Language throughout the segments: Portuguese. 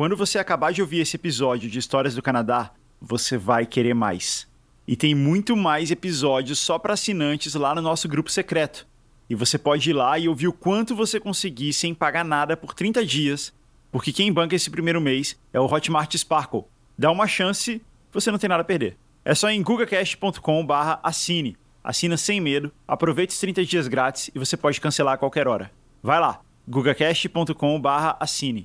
Quando você acabar de ouvir esse episódio de Histórias do Canadá, você vai querer mais. E tem muito mais episódios só para assinantes lá no nosso grupo secreto. E você pode ir lá e ouvir o quanto você conseguir sem pagar nada por 30 dias, porque quem banca esse primeiro mês é o Hotmart Sparkle. Dá uma chance, você não tem nada a perder. É só em gugacast.com/assine. Assina sem medo, aproveite os 30 dias grátis e você pode cancelar a qualquer hora. Vai lá, gugacast.com/assine.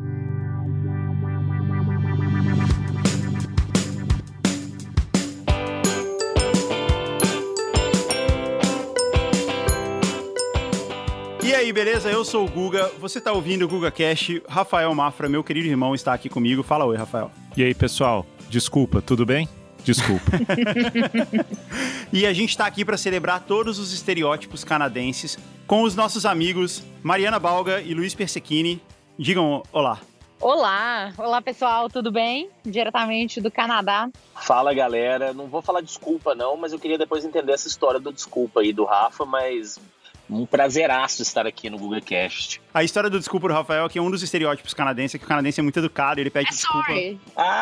E aí, beleza? Eu sou o Guga, você tá ouvindo o GugaCast. Rafael Mafra, meu querido irmão, está aqui comigo. Fala oi, Rafael. E aí, pessoal? Desculpa, tudo bem? Desculpa. E a gente tá aqui para celebrar todos os estereótipos canadenses com os nossos amigos Mariana Balga e Luiz Persechini. Digam olá. Olá! Olá, pessoal, tudo bem? Diretamente do Canadá. Fala, galera. Não vou falar desculpa, não, mas eu queria depois entender essa história do desculpa aí do Rafa, mas um prazeraço estar aqui no GugaCast. A história do desculpa do Rafael, que é um dos estereótipos canadenses, é que o canadense é muito educado, ele pede desculpa. Sorry.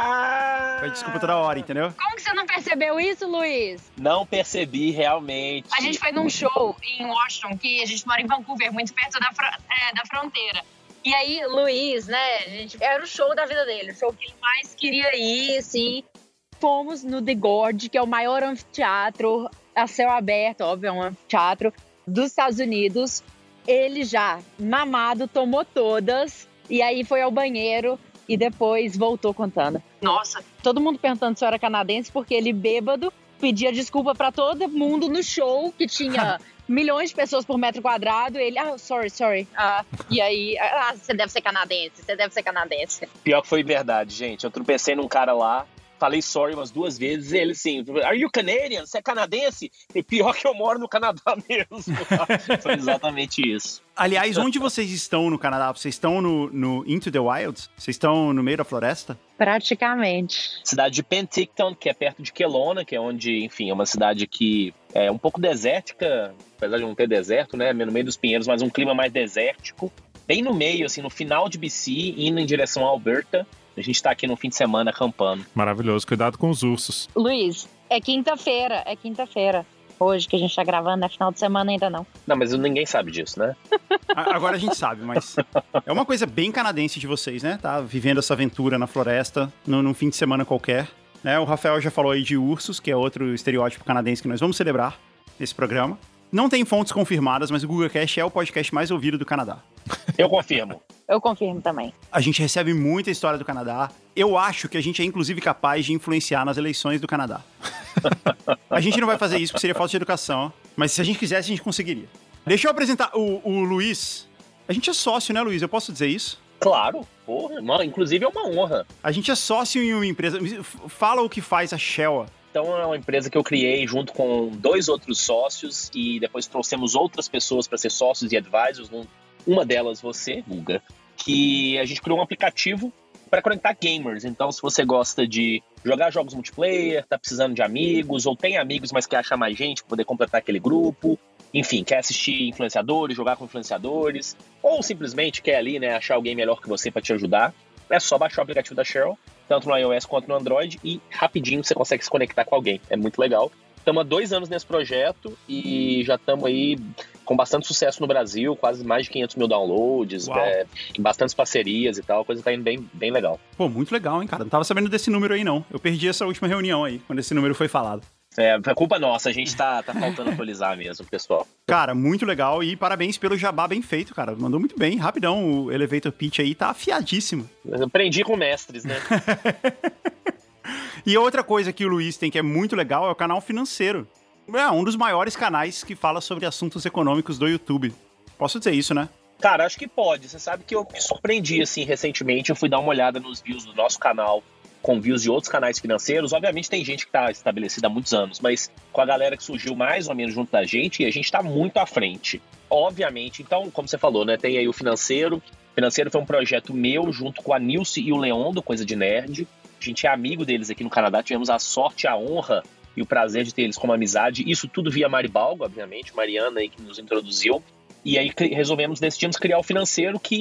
Pede desculpa toda hora, entendeu? Como que você não percebeu isso, Luiz? Não percebi, realmente. A gente foi num show em Washington, que a gente mora em Vancouver, muito perto da fronteira. E aí, Luiz, né, era o show da vida dele, o show que ele mais queria ir, assim. Fomos no The Gorge, que é o maior anfiteatro a céu aberto, óbvio, é um anfiteatro dos Estados Unidos. Ele já, mamado, tomou todas, e aí foi ao banheiro e depois voltou contando. Nossa, todo mundo perguntando se eu era canadense, porque ele, bêbado, pedia desculpa pra todo mundo no show, que tinha milhões de pessoas por metro quadrado. Ele, sorry. E aí, você deve ser canadense. Pior que foi verdade, gente. Eu tropecei num cara lá, falei sorry umas 2 vezes, e ele assim, are you Canadian? Você é canadense? E pior que eu moro no Canadá mesmo. Foi exatamente isso. Aliás, onde vocês estão no Canadá? Vocês estão no Into the Wilds? Vocês estão no meio da floresta? Praticamente. Cidade de Penticton, que é perto de Kelowna, que é onde, enfim, é uma cidade que é um pouco desértica, apesar de não ter deserto, né? No meio dos pinheiros, mas um clima mais desértico. Bem no meio, assim, no final de BC, indo em direção a Alberta. A gente tá aqui no fim de semana acampando. Maravilhoso, cuidado com os ursos. Luiz, é quinta-feira. Hoje que a gente tá gravando, não é final de semana ainda não. Não, mas ninguém sabe disso, né? Agora a gente sabe, mas é uma coisa bem canadense de vocês, né? Tá vivendo essa aventura na floresta, num fim de semana qualquer. O Rafael já falou aí de ursos, que é outro estereótipo canadense que nós vamos celebrar nesse programa. Não tem fontes confirmadas, mas o GugaCast é o podcast mais ouvido do Canadá. Eu confirmo. Eu confirmo também. A gente recebe muita história do Canadá. Eu acho que a gente é, inclusive, capaz de influenciar nas eleições do Canadá. A gente não vai fazer isso porque seria falta de educação, mas se a gente quisesse, a gente conseguiria. Deixa eu apresentar o Luiz. A gente é sócio, né, Luiz? Eu posso dizer isso? Claro, porra. Não, inclusive é uma honra. A gente é sócio em uma empresa. Fala o que faz a Shewa. Então é uma empresa que eu criei junto com 2 outros sócios e depois trouxemos outras pessoas para ser sócios e advisors. Uma delas você, Guga, que a gente criou um aplicativo para conectar gamers. Então, se você gosta de jogar jogos multiplayer, tá precisando de amigos, ou tem amigos, mas quer achar mais gente para poder completar aquele grupo, enfim, quer assistir influenciadores, jogar com influenciadores, ou simplesmente quer ali, né, achar alguém melhor que você para te ajudar, é só baixar o aplicativo da Sheryl, tanto no iOS quanto no Android, e rapidinho você consegue se conectar com alguém. É muito legal. Estamos há 2 anos nesse projeto e já estamos aí com bastante sucesso no Brasil, quase mais de 500 mil downloads, bastantes parcerias e tal, a coisa tá indo bem, bem legal. Pô, muito legal, hein, cara? Não tava sabendo desse número aí, não. Eu perdi essa última reunião aí, quando esse número foi falado. É culpa nossa, a gente tá faltando atualizar mesmo, pessoal. Cara, muito legal e parabéns pelo jabá bem feito, cara. Mandou muito bem, rapidão. O Elevator Pitch aí tá afiadíssimo. Eu aprendi com mestres, né? E outra coisa que o Luiz tem que é muito legal é o canal financeiro. É um dos maiores canais que fala sobre assuntos econômicos do YouTube. Posso dizer isso, né? Cara, acho que pode. Você sabe que eu me surpreendi, assim, recentemente. Eu fui dar uma olhada nos views do nosso canal com views de outros canais financeiros. Obviamente tem gente que tá estabelecida há muitos anos, mas com a galera que surgiu mais ou menos junto da gente, a gente tá muito à frente. Obviamente, então, como você falou, né, tem aí o Financeiro. O Financeiro foi um projeto meu junto com a Nilce e o Leon do Coisa de Nerd. A gente é amigo deles aqui no Canadá, tivemos a sorte, a honra e o prazer de ter eles como amizade. Isso tudo via Mari Balgo, obviamente, Mariana aí que nos introduziu. E aí decidimos criar o Financeiro, que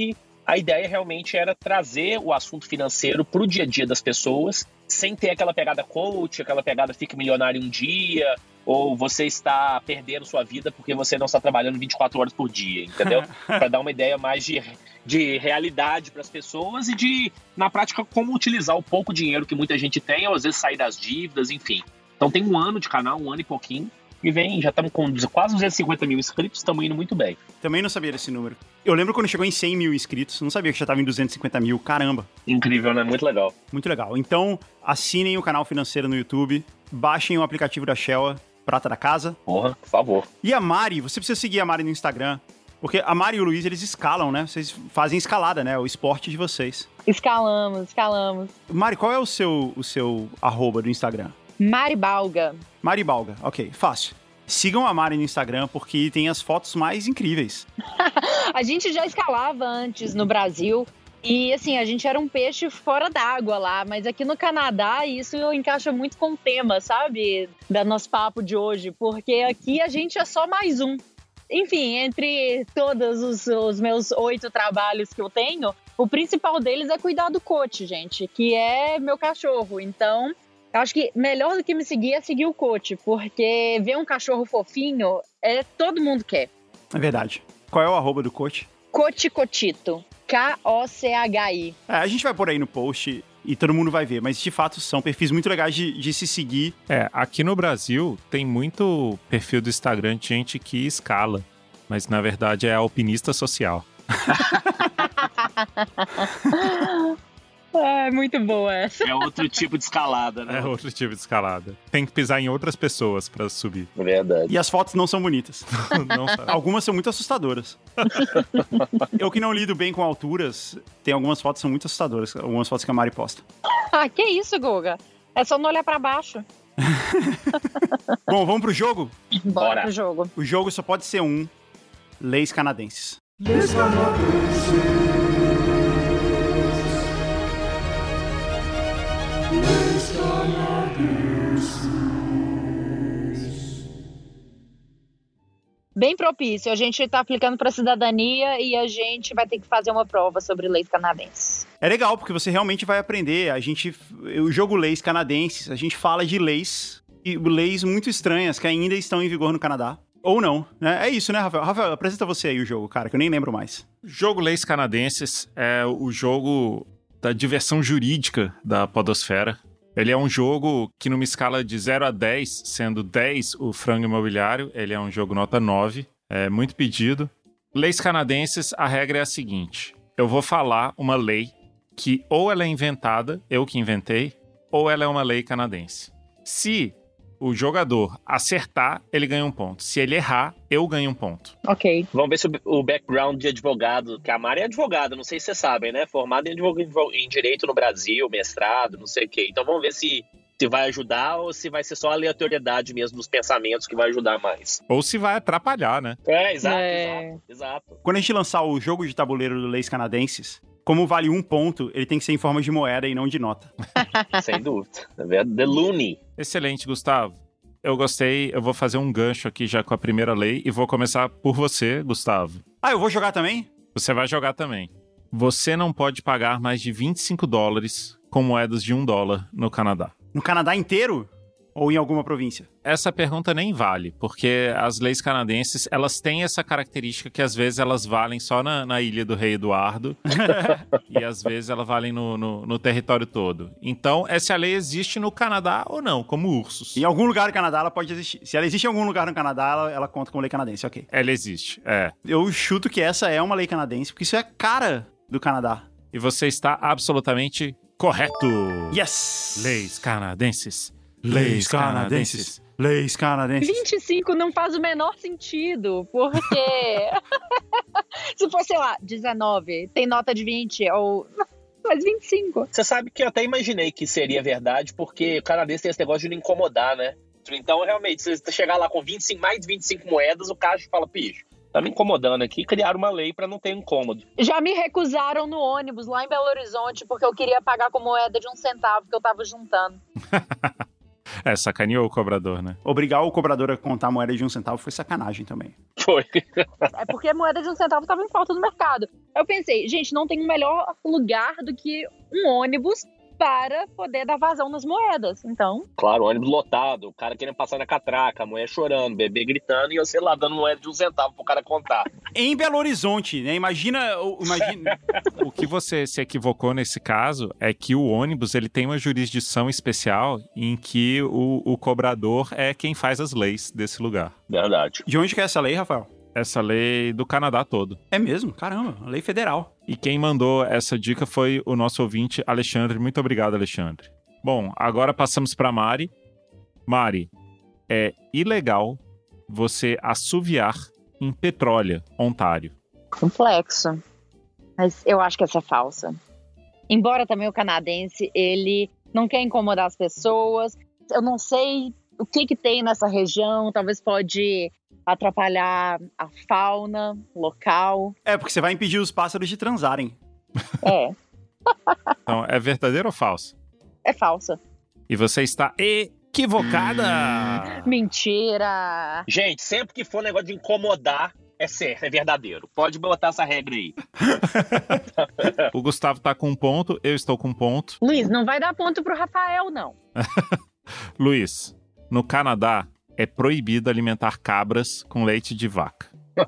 A ideia realmente era trazer o assunto financeiro para o dia a dia das pessoas, sem ter aquela pegada coach, aquela pegada fica milionário um dia, ou você está perdendo sua vida porque você não está trabalhando 24 horas por dia, entendeu? Para dar uma ideia mais de realidade para as pessoas e de, na prática, como utilizar o pouco dinheiro que muita gente tem, ou às vezes sair das dívidas, enfim. Então tem 1 ano de canal, 1 ano e pouquinho, e já estamos com quase 250 mil inscritos, estamos indo muito bem. Também não sabia desse número. Eu lembro quando chegou em 100 mil inscritos, não sabia que já estava em 250 mil, caramba. Incrível, né? Muito legal. Muito legal. Então, assinem o canal financeiro no YouTube, baixem o aplicativo da Shewa, Prata da Casa. Porra, por favor. E a Mari, você precisa seguir a Mari no Instagram, porque a Mari e o Luiz, eles escalam, né? Vocês fazem escalada, né? O esporte de vocês. Escalamos. Mari, qual é o seu arroba do Instagram? Mari Balga. Mari Balga, ok, fácil. Sigam a Mari no Instagram, porque tem as fotos mais incríveis. A gente já escalava antes no Brasil. E, assim, a gente era um peixe fora d'água lá. Mas aqui no Canadá, isso encaixa muito com o tema, sabe? Do nosso papo de hoje. Porque aqui a gente é só mais um. Enfim, entre todos os meus 8 trabalhos que eu tenho, o principal deles é cuidar do coach, gente. Que é meu cachorro. Então... eu acho que melhor do que me seguir é seguir o coach, porque ver um cachorro fofinho, todo mundo quer. É verdade. Qual é o arroba do coach? Coach Cotito. K-O-C-H-I. A gente vai pôr aí no post e todo mundo vai ver, mas de fato são perfis muito legais de se seguir. Aqui no Brasil tem muito perfil do Instagram de gente que escala, mas na verdade é alpinista social. É muito boa essa. É outro tipo de escalada, né? É outro tipo de escalada. Tem que pisar em outras pessoas pra subir. É verdade. E as fotos não são bonitas. Não sabe. Algumas são muito assustadoras. Eu que não lido bem com alturas, tem algumas fotos que são muito assustadoras. Algumas fotos que a Mari posta. Ah, que isso, Guga? É só não olhar pra baixo. Bom, vamos pro jogo? Bora pro jogo. O jogo só pode ser um. Leis canadenses. Leis canadenses. Bem propício. A gente tá aplicando pra cidadania e a gente vai ter que fazer uma prova sobre leis canadenses. É legal, porque você realmente vai aprender. O jogo Leis Canadenses, a gente fala de leis, e leis muito estranhas que ainda estão em vigor no Canadá. Ou não, né? É isso, né, Rafael? Rafael, apresenta você aí o jogo, cara, que eu nem lembro mais. Jogo Leis Canadenses é o jogo da diversão jurídica da podosfera. Ele é um jogo que numa escala de 0 a 10, sendo 10 o frango imobiliário, ele é um jogo nota 9, é muito pedido. Leis canadenses, a regra é a seguinte: eu vou falar uma lei que ou ela é inventada, eu que inventei, ou ela é uma lei canadense. Se o jogador acertar, ele ganha um ponto. Se ele errar, eu ganho um ponto. Ok. Vamos ver se o background de advogado, que a Mari é advogada, não sei se vocês sabem, né? Formada em direito no Brasil, mestrado, não sei o quê. Então vamos ver se vai ajudar ou se vai ser só a aleatoriedade mesmo dos pensamentos que vai ajudar mais. Ou se vai atrapalhar, né? Exato. Quando a gente lançar o jogo de tabuleiro do Leis Canadenses, como vale um ponto, ele tem que ser em forma de moeda e não de nota. Sem dúvida. The Looney. Excelente, Gustavo. Eu gostei, eu vou fazer um gancho aqui já com a primeira lei e vou começar por você, Gustavo. Ah, eu vou jogar também? Você vai jogar também. Você não pode pagar mais de $25 com moedas de $1 no Canadá. No Canadá inteiro? Ou em alguma província? Essa pergunta nem vale, porque as leis canadenses, elas têm essa característica que às vezes elas valem só na ilha do Rei Eduardo e às vezes elas valem no território todo. Então, essa lei existe no Canadá ou não, como ursos. Em algum lugar do Canadá ela pode existir. Se ela existe em algum lugar no Canadá, ela conta como lei canadense, ok. Ela existe, é. Eu chuto que essa é uma lei canadense, porque isso é a cara do Canadá. E você está absolutamente correto. Yes! Leis canadenses. Leis canadenses. Leis canadenses. 25 não faz o menor sentido, porque se for, sei lá, 19, tem nota de 20, ou mas 25. Você sabe que eu até imaginei que seria verdade, porque o canadense tem esse negócio de não incomodar, né? Então, realmente, se você chegar lá com 25, mais de 25 moedas, o caixa fala, bicho, tá me incomodando aqui, criaram uma lei pra não ter incômodo. Já me recusaram no ônibus lá em Belo Horizonte, porque eu queria pagar com moeda de 1 centavo que eu tava juntando. Sacaneou o cobrador, né? Obrigar o cobrador a contar a moeda de 1 centavo foi sacanagem também. Foi. É porque a moeda de 1 centavo estava em falta no mercado. Eu pensei, gente, não tem um melhor lugar do que um ônibus para poder dar vazão nas moedas. Então, Claro, ônibus lotado, o cara querendo passar na catraca, a mulher chorando, bebê gritando e você lá dando moeda de 1 centavo pro cara contar. Em Belo Horizonte, né? Imagina... O que você se equivocou nesse caso é que o ônibus ele tem uma jurisdição especial em que o cobrador é quem faz as leis desse lugar. Verdade. De onde que é essa lei, Rafael? Essa lei do Canadá todo. É mesmo? Caramba, lei federal. E quem mandou essa dica foi o nosso ouvinte, Alexandre. Muito obrigado, Alexandre. Bom, agora passamos para Mari. Mari, é ilegal você assoviar em Petróleo, Ontário. complexo. Mas eu acho que essa é falsa. Embora também o canadense, ele não quer incomodar as pessoas. Eu não sei o que tem nessa região. Talvez pode atrapalhar a fauna local. É, porque você vai impedir os pássaros de transarem. É, Então, é verdadeiro ou falso? é falsa. E você está equivocada! Mentira! Gente, sempre que for negócio de incomodar, é certo, é verdadeiro. Pode botar essa regra aí. O Gustavo tá com 1 ponto, eu estou com 1 ponto. Luiz, não vai dar ponto pro Rafael, não. Luiz, no Canadá é proibido alimentar cabras com leite de vaca.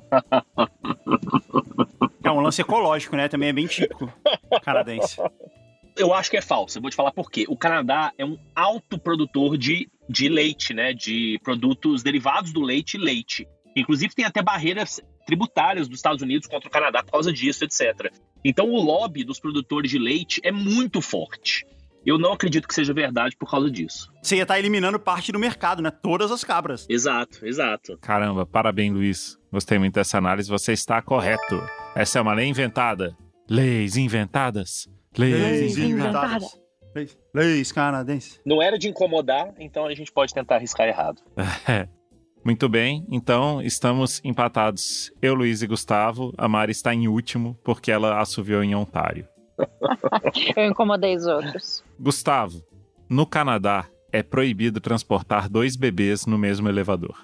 É um lance ecológico, né? Também é bem típico canadense. Eu acho que é falso. Eu vou te falar por quê. O Canadá é um alto produtor de leite, né? De produtos derivados do leite e leite. Inclusive tem até barreiras tributárias dos Estados Unidos contra o Canadá por causa disso, etc. Então o lobby dos produtores de leite é muito forte. Eu não acredito que seja verdade por causa disso. Você ia estar eliminando parte do mercado, né? Todas as cabras. Exato, exato. Caramba, parabéns, Luiz. Gostei muito dessa análise, você está correto. Essa é uma lei inventada. Leis inventadas. Leis inventadas. Leis canadenses. Não era de incomodar, então a gente pode tentar arriscar errado. Muito bem, então estamos empatados. Eu, Luiz e Gustavo. A Mari está em último, porque ela assoviou em Ontário. Eu incomodei os outros. Gustavo, no Canadá é proibido transportar 2 bebês no mesmo elevador.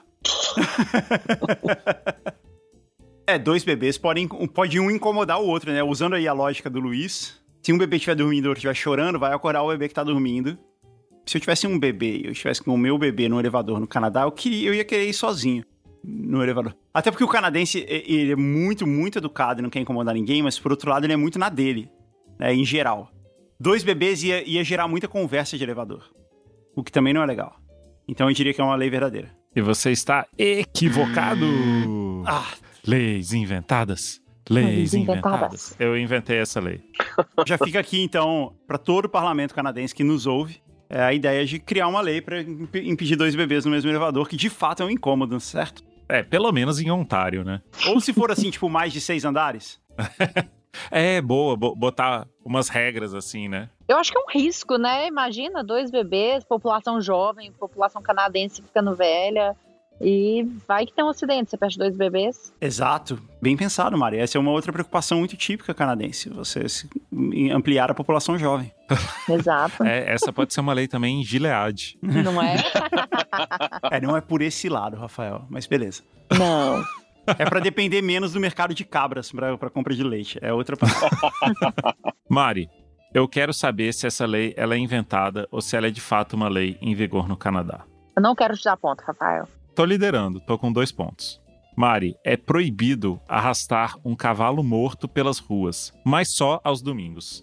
2 bebês pode um incomodar o outro, né? Usando aí a lógica do Luiz, se um bebê estiver dormindo e o outro estiver chorando, vai acordar o bebê que tá dormindo. Se eu tivesse um bebê e eu estivesse com o meu bebê no elevador no Canadá, eu ia querer ir sozinho no elevador. Até porque o canadense, ele é muito, muito educado e não quer incomodar ninguém, mas por outro lado ele é muito na dele, né? Em geral. 2 bebês ia gerar muita conversa de elevador, o que também não é legal. Então eu diria que é uma lei verdadeira. E você está equivocado! Leis inventadas. Leis inventadas. Eu inventei essa lei. Já fica aqui, então, para todo o parlamento canadense que nos ouve, a ideia de criar uma lei para impedir 2 bebês no mesmo elevador, que de fato é um incômodo, certo? Pelo menos em Ontário, né? Ou se for assim, tipo, mais de 6 andares. Boa, botar umas regras assim, né? Eu acho que é um risco, né? Imagina, 2 bebês, população jovem, população canadense ficando velha. E vai que tem um acidente, você perde 2 bebês. Exato. Bem pensado, Mari. Essa é uma outra preocupação muito típica canadense. Você ampliar a população jovem. Exato. Essa pode ser uma lei também em Gilead. Não é? Não é por esse lado, Rafael, mas beleza. Não. É pra depender menos do mercado de cabras pra compra de leite. É outra parada. Mari, eu quero saber se essa lei ela é inventada ou se ela é de fato uma lei em vigor no Canadá. Eu não quero te dar ponto, Rafael. Tô liderando, tô com 2 pontos. Mari, é proibido arrastar um cavalo morto pelas ruas, mas só aos domingos.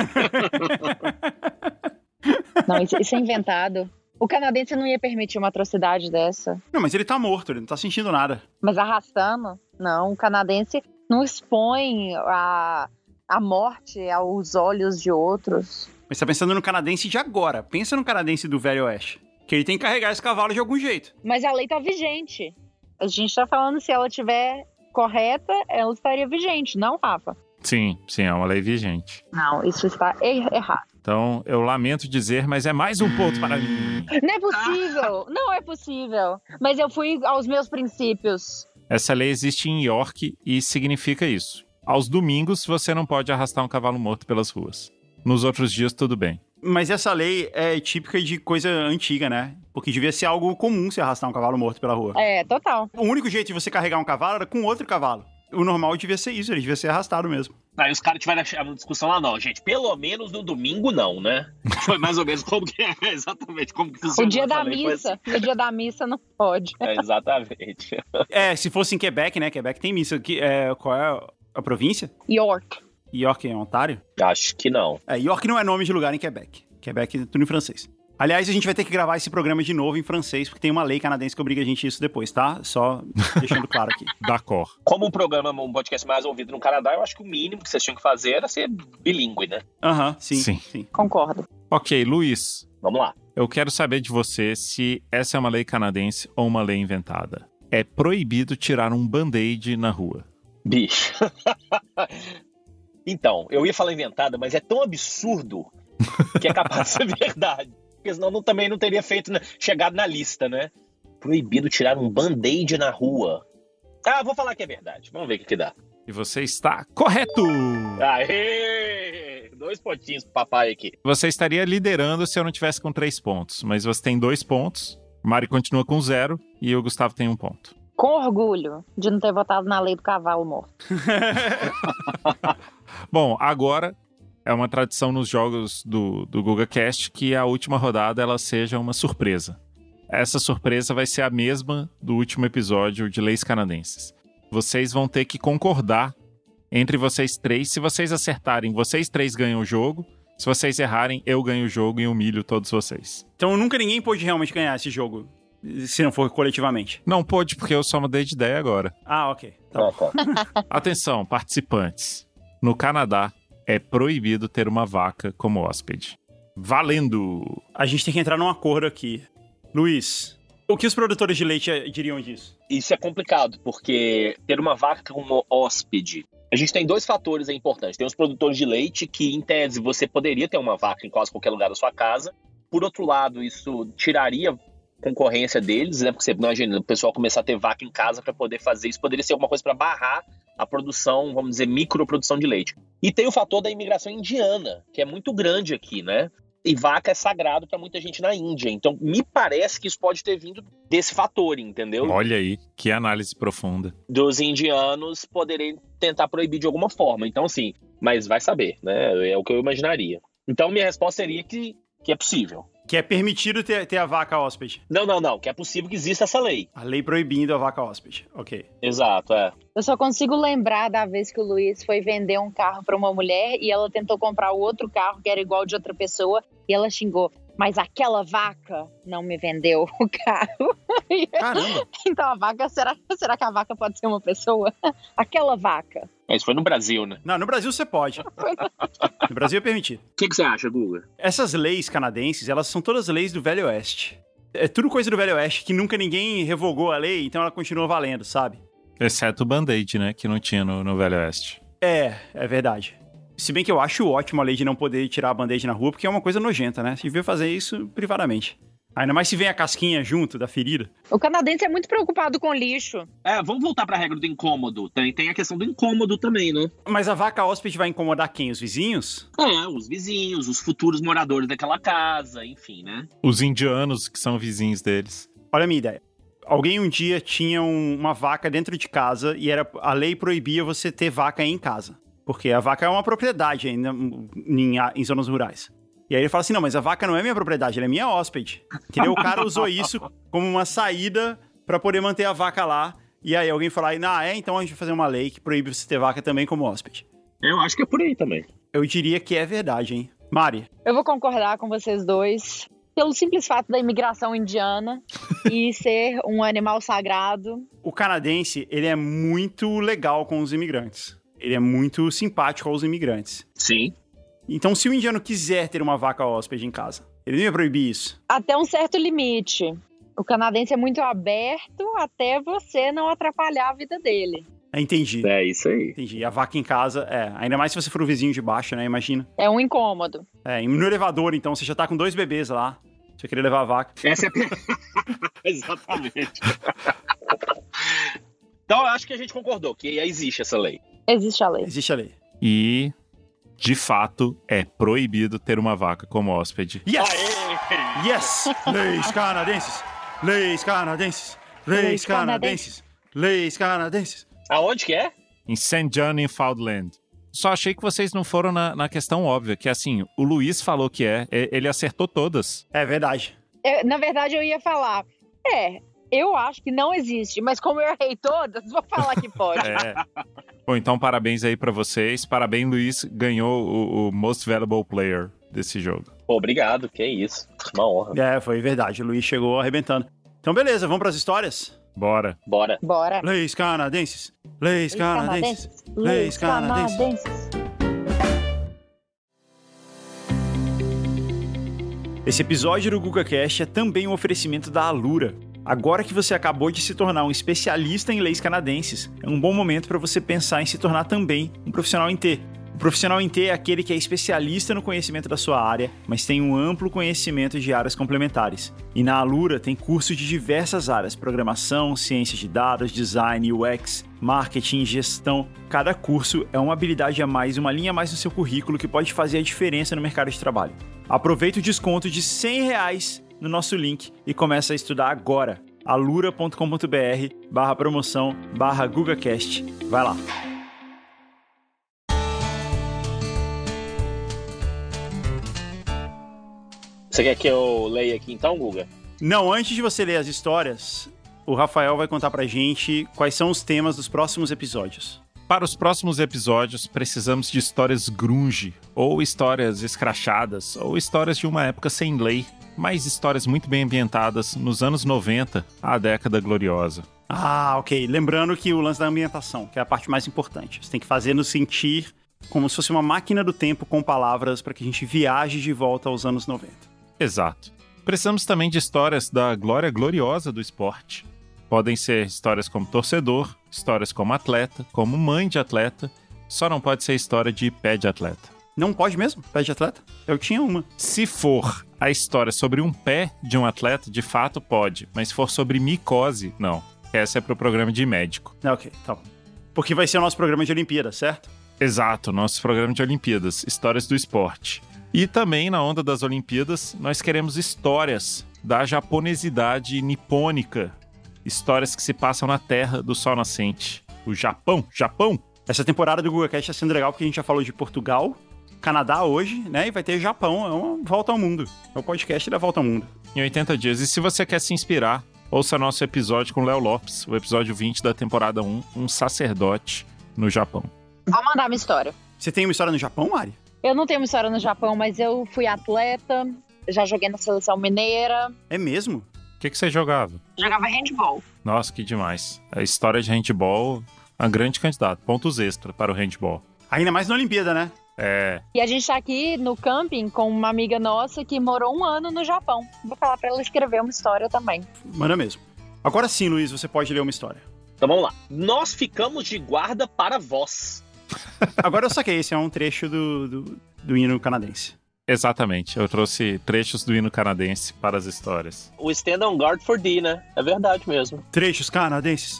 Não, isso é inventado. O canadense não ia permitir uma atrocidade dessa. Não, mas ele tá morto, ele não tá sentindo nada. Mas arrastando? Não, o canadense não expõe a morte aos olhos de outros. Mas tá pensando no canadense de agora. Pensa no canadense do Velho Oeste. Que ele tem que carregar esse cavalo de algum jeito. Mas a lei tá vigente. A gente tá falando, se ela estiver correta, ela estaria vigente, não, Rafa? Sim, é uma lei vigente. Não, isso está errado. Então, eu lamento dizer, mas é mais um ponto para mim. Não é possível, não é possível. Mas eu fui aos meus princípios. Essa lei existe em York e significa isso. Aos domingos, você não pode arrastar um cavalo morto pelas ruas. Nos outros dias, tudo bem. Mas essa lei é típica de coisa antiga, né? Porque devia ser algo comum se arrastar um cavalo morto pela rua. É, total. O único jeito de você carregar um cavalo era com outro cavalo. O normal devia ser isso, ele devia ser arrastado mesmo. Aí os caras tiveram uma discussão lá, não, gente, pelo menos no domingo não, né? Foi mais ou menos como que é, exatamente, como que funciona. O dia da missa, no dia da missa não pode. Exatamente. Se fosse em Quebec, né? Quebec tem missa. Qual é a província? York. York em Ontário? Acho que não. York não é nome de lugar em Quebec. Quebec é tudo em francês. Aliás, a gente vai ter que gravar esse programa de novo em francês, porque tem uma lei canadense que obriga a gente a isso depois, tá? Só deixando claro aqui. D'accord. Como um podcast mais ouvido no Canadá, eu acho que o mínimo que vocês tinham que fazer era ser bilíngue, né? Sim. Concordo. Ok, Luiz, Vamos lá. eu quero saber de você se essa é uma lei canadense ou uma lei inventada. É proibido tirar um band-aid na rua. Bicho. Então, eu ia falar inventada, mas é tão absurdo que é capaz de ser verdade. Porque senão também não teria chegado na lista, né? Proibido tirar um band-aid na rua. Vou falar que é verdade. Vamos ver o que dá. E você está correto! Aê! 2 pontinhos pro papai aqui. Você estaria liderando se eu não tivesse com 3 pontos. Mas você tem 2 pontos. Mari continua com 0 e o Gustavo tem 1 ponto. Com orgulho de não ter votado na lei do cavalo morto. Bom, agora é uma tradição nos jogos do GugaCast que a última rodada ela seja uma surpresa. Essa surpresa vai ser a mesma do último episódio de Leis Canadenses. Vocês vão ter que concordar entre vocês 3. Se vocês acertarem, vocês 3 ganham o jogo. Se vocês errarem, eu ganho o jogo e humilho todos vocês. Então nunca ninguém pôde realmente ganhar esse jogo, se não for coletivamente. Não pôde, porque eu só mudei de ideia agora. Ok. Tá. Atenção, participantes. No Canadá, é proibido ter uma vaca como hóspede. Valendo! A gente tem que entrar num acordo aqui. Luiz, o que os produtores de leite diriam disso? Isso é complicado, porque ter uma vaca como hóspede... A gente tem 2 fatores importantes. Tem os produtores de leite, que em tese você poderia ter uma vaca em quase qualquer lugar da sua casa. Por outro lado, isso tiraria concorrência deles, né? Porque você imagina, o pessoal começar a ter vaca em casa para poder fazer isso, poderia ser alguma coisa para barrar a produção, vamos dizer, microprodução de leite. E tem o fator da imigração indiana, que é muito grande aqui, né? E vaca é sagrado para muita gente na Índia. Então, me parece que isso pode ter vindo desse fator, entendeu? Olha aí, que análise profunda. Dos indianos poderem tentar proibir de alguma forma. Então, assim, mas vai saber, né? É o que eu imaginaria. Então, minha resposta seria que é possível. Que é permitido ter a vaca hóspede. Não. Que é possível que exista essa lei. A lei proibindo a vaca hóspede. Ok. Exato, é. Eu só consigo lembrar da vez que o Luiz foi vender um carro para uma mulher e ela tentou comprar o outro carro que era igual de outra pessoa e ela xingou. Mas aquela vaca não me vendeu o carro. Caramba! Então a vaca, será que a vaca pode ser uma pessoa? Aquela vaca. Isso foi no Brasil, né? Não, no Brasil você pode. No Brasil é permitido. O que você acha, Guga? Essas leis canadenses, elas são todas leis do Velho Oeste. É tudo coisa do Velho Oeste, que nunca ninguém revogou a lei, então ela continua valendo, sabe? Exceto o Band-Aid, né? Que não tinha no Velho Oeste. É verdade. Se bem que eu acho ótimo a lei de não poder tirar a band-aid na rua, porque é uma coisa nojenta, né? Se devia fazer isso privadamente. Ainda mais se vem a casquinha junto da ferida. O canadense é muito preocupado com lixo. Vamos voltar pra regra do incômodo. Tem a questão do incômodo também, né? Mas a vaca hóspede vai incomodar quem? Os vizinhos? Os vizinhos, os futuros moradores daquela casa, enfim, né? Os indianos que são vizinhos deles. Olha a minha ideia. Alguém um dia tinha uma vaca dentro de casa e a lei proibia você ter vaca em casa. Porque a vaca é uma propriedade ainda em zonas rurais. E aí ele fala assim, não, mas a vaca não é minha propriedade, ela é minha hóspede. Entendeu? O cara usou isso como uma saída pra poder manter a vaca lá. E aí alguém falou, então a gente vai fazer uma lei que proíbe você ter vaca também como hóspede. Eu acho que é por aí também. Eu diria que é verdade, hein? Mari? Eu vou concordar com vocês dois. Pelo simples fato da imigração indiana e ser um animal sagrado. O canadense, ele é muito legal com os imigrantes. Ele é muito simpático aos imigrantes. Sim. Então, se o indiano quiser ter uma vaca hóspede em casa, ele não ia proibir isso? Até um certo limite. O canadense é muito aberto até você não atrapalhar a vida dele. Entendi. É isso aí. Entendi. A vaca em casa, ainda mais se você for o vizinho de baixo, né? Imagina. É um incômodo. No elevador, então, você já tá com 2 bebês lá. Você vai querer levar a vaca. Essa é exatamente. Então, eu acho que a gente concordou que existe essa lei. Existe a lei. Existe a lei. E De fato, é proibido ter uma vaca como hóspede. Yes! Yes! Leis canadenses! Leis canadenses! Leis canadenses! Leis canadenses! Aonde que é? Em St. John, Newfoundland. Só achei que vocês não foram na questão óbvia, que assim, o Luiz falou que ele acertou todas. É verdade. Na verdade, eu ia falar, eu acho que não existe, mas como eu errei todas, vou falar que pode. Bom, então parabéns aí pra vocês. Parabéns, Luiz, ganhou o Most Valuable Player desse jogo. Pô, obrigado, que isso. Uma honra. Foi verdade, o Luiz chegou arrebentando. Então beleza, vamos pras histórias? Bora. Bora. Leis canadenses! Leis canadenses! Leis canadenses! Esse episódio do GugaCast é também um oferecimento da Alura. Agora que você acabou de se tornar um especialista em leis canadenses, é um bom momento para você pensar em se tornar também um profissional em T. O profissional em T é aquele que é especialista no conhecimento da sua área, mas tem um amplo conhecimento de áreas complementares. E na Alura tem cursos de diversas áreas: programação, ciências de dados, design, UX, marketing, gestão. Cada curso é uma habilidade a mais, uma linha a mais no seu currículo que pode fazer a diferença no mercado de trabalho. Aproveita o desconto de R$100 no nosso link e começa a estudar agora. alura.com.br/promoção/GugaCast. Vai lá. Você quer que eu leia aqui então, Guga? Não, antes de você ler as histórias, o Rafael vai contar pra gente quais são os temas dos próximos episódios. Para os próximos episódios, precisamos de histórias grunge, ou histórias escrachadas, ou histórias de uma época sem lei, mas histórias muito bem ambientadas nos anos 90, a década gloriosa. Ah, ok. Lembrando que o lance da ambientação, que é a parte mais importante. Você tem que fazer nos sentir como se fosse uma máquina do tempo com palavras para que a gente viaje de volta aos anos 90. Exato. Precisamos também de histórias da glória gloriosa do esporte. Podem ser histórias como torcedor, histórias como atleta, como mãe de atleta, só não pode ser história de pé de atleta. Não pode mesmo? Pé de atleta? Eu tinha uma. Se for a história sobre um pé de um atleta, de fato pode, mas se for sobre micose, não. Essa é pro programa de médico. Ok, então. Porque vai ser o nosso programa de Olimpíada, certo? Exato, nosso programa de Olimpíadas, histórias do esporte. E também, na onda das Olimpíadas, nós queremos histórias da japonesidade nipônica. Histórias que se passam na terra do sol nascente. O Japão. Essa temporada do GugaCast está sendo legal porque a gente já falou de Portugal, Canadá hoje, né? E vai ter Japão, é uma volta ao mundo. É o podcast da volta ao mundo. Em 80 dias. E se você quer se inspirar, ouça nosso episódio com Léo Lopes, o episódio 20 da temporada 1, um sacerdote no Japão. Vou mandar minha história. Você tem uma história no Japão, Mari? Eu não tenho uma história no Japão, mas eu fui atleta, já joguei na seleção mineira. É mesmo? O que você jogava? Jogava handball. Nossa, que demais. A história de handball, uma grande candidata. Pontos extra para o handball. Ainda mais na Olimpíada, né? É. E a gente tá aqui no camping com uma amiga nossa que morou 1 ano no Japão. Vou falar pra ela escrever uma história também. Manda mesmo. Agora sim, Luiz, você pode ler uma história. Então vamos lá. Nós ficamos de guarda para vós. Agora eu saquei, esse é um trecho do hino canadense. Exatamente, eu trouxe trechos do hino canadense para as histórias. O Stand on Guard for Thee, né? É verdade mesmo. Trechos canadenses.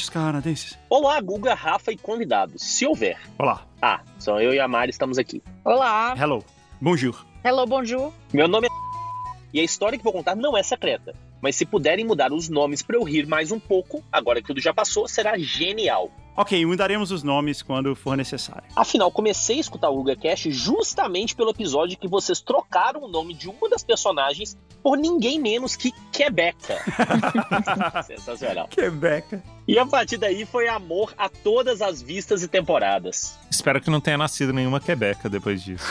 Olá, Guga, Rafa e convidados, se houver. Olá. São eu e a Mari, estamos aqui. Olá. Hello. Bonjour. Hello, bonjour. Meu nome é... E a história que vou contar não é secreta. Mas se puderem mudar os nomes para eu rir mais um pouco, agora que tudo já passou, será genial. Ok, mudaremos os nomes quando for necessário. Afinal, comecei a escutar o GugaCast justamente pelo episódio que vocês trocaram o nome de uma das personagens por ninguém menos que Quebeca. Sensacional. Quebeca. E a partir daí foi amor a todas as vistas e temporadas. Espero que não tenha nascido nenhuma Quebeca depois disso.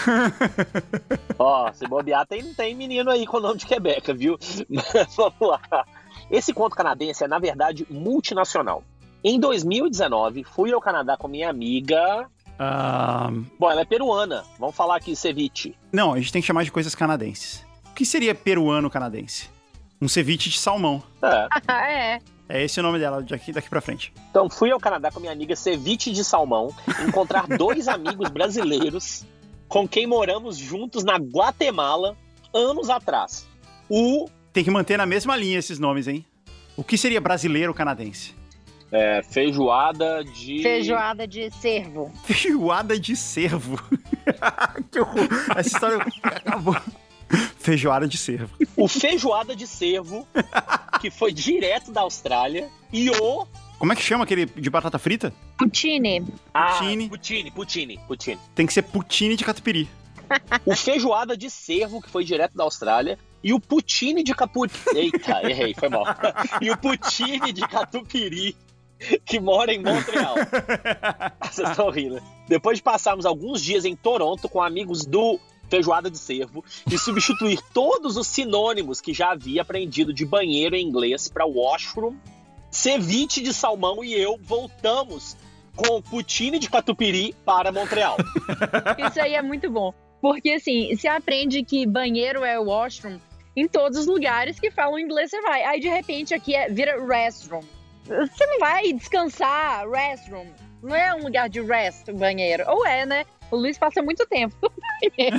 Se bobear, tem menino aí com o nome de Quebeca, viu? Vamos lá. Esse conto canadense é, na verdade, multinacional. Em 2019, fui ao Canadá com minha amiga... Bom, ela é peruana. Vamos falar aqui ceviche. Não, a gente tem que chamar de coisas canadenses. O que seria peruano-canadense? Um ceviche de salmão. É. É esse o nome dela, daqui pra frente. Então, fui ao Canadá com minha amiga ceviche de salmão, encontrar 2 amigos brasileiros com quem moramos juntos na Guatemala anos atrás. Tem que manter na mesma linha esses nomes, hein? O que seria brasileiro-canadense? Feijoada de... Feijoada de cervo. Feijoada de cervo. Que horror. Essa história acabou. Feijoada de cervo. O feijoada de cervo, que foi direto da Austrália, e o... Como é que chama aquele de batata frita? Poutine. Poutine. Tem que ser poutine de catupiry. O feijoada de cervo, que foi direto da Austrália, e o poutine de Eita, errei, foi mal. E o poutine de catupiry, que mora em Montreal. Vocês estão rindo. Depois de passarmos alguns dias em Toronto com amigos do feijoada de cervo e substituir todos os sinônimos que já havia aprendido de banheiro em inglês para washroom, ceviche de salmão e eu voltamos com poutine de catupiry para Montreal. Isso aí é muito bom. Porque, assim, você aprende que banheiro é washroom em todos os lugares que falam inglês, você vai. Aí, de repente, aqui vira restroom. Você não vai descansar, restroom. Não é um lugar de rest, o banheiro. Ou é, né? O Luiz passa muito tempo no banheiro.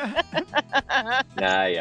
Ai.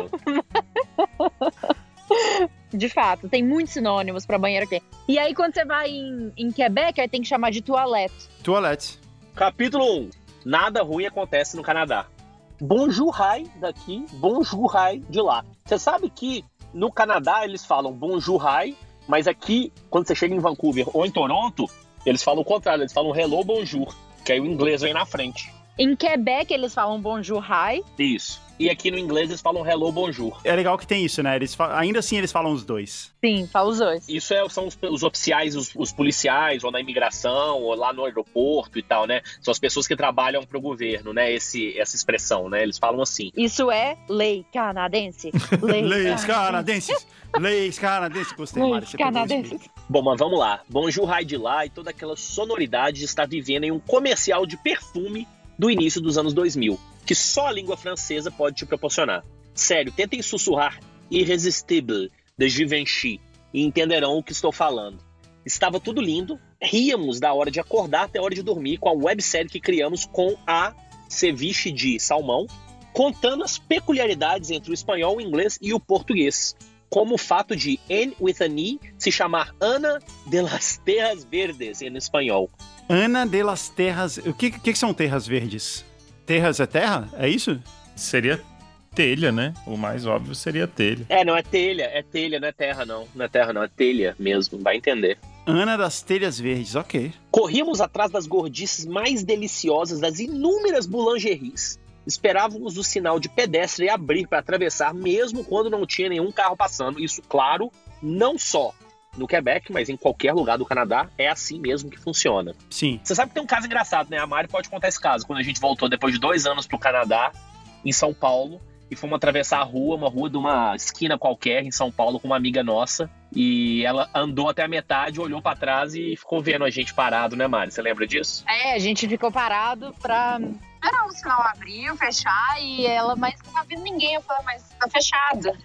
De fato, tem muitos sinônimos pra banheiro aqui. E aí, quando você vai em Quebec, aí tem que chamar de toilette. Toilette. Capítulo 1. Nada ruim acontece no Canadá. Bonjour hi daqui, bonjour hi de lá. Você sabe que no Canadá eles falam bonjour hi, mas aqui, quando você chega em Vancouver ou em Toronto, eles falam o contrário, eles falam hello, bonjour, que aí o inglês vem na frente. Em Quebec eles falam bonjour hi. Isso. E aqui no inglês eles falam hello, bonjour. É legal que tem isso, né? Ainda assim eles falam os dois. Sim, falam os dois. Isso são os oficiais, os policiais, ou na imigração, ou lá no aeroporto e tal, né? São as pessoas que trabalham pro governo, né? Essa expressão, né? Eles falam assim. Isso é lei canadense. Leis canadenses. Leis canadenses. Gostei, Mari. Leis canadenses. Bom, mas vamos lá. Bonjour hi de lá e toda aquela sonoridade de estar vivendo em um comercial de perfume do início dos anos 2000, que só a língua francesa pode te proporcionar. Sério, tentem sussurrar Irresistible, de Givenchy, e entenderão o que estou falando. Estava tudo lindo, ríamos da hora de acordar até a hora de dormir com a websérie que criamos com a ceviche de salmão, contando as peculiaridades entre o espanhol, o inglês e o português, como o fato de Anne with an E se chamar Ana de las Terras Verdes em espanhol. Ana de las Terras... O que são terras verdes? Terras é terra? É isso? Seria telha, né? O mais óbvio seria telha. Não é telha, não é terra não. Não é terra não, é telha mesmo, vai entender. Ana das Telhas Verdes, ok. Corríamos atrás das gordices mais deliciosas das inúmeras boulangeries. Esperávamos o sinal de pedestre abrir para atravessar mesmo quando não tinha nenhum carro passando. Isso, claro, não só no Quebec, mas em qualquer lugar do Canadá, é assim mesmo que funciona. Sim. Você sabe que tem um caso engraçado, né? A Mari pode contar esse caso. Quando a gente voltou depois de 2 anos pro Canadá, em São Paulo, e fomos atravessar uma rua de uma esquina qualquer em São Paulo com uma amiga nossa, e ela andou até a metade, olhou pra trás e ficou vendo a gente parado, né, Mari? Você lembra disso? A gente ficou parado pra esperar o sinal abrir, fechar, mas não tá vindo ninguém. Eu falei, mas tá fechado.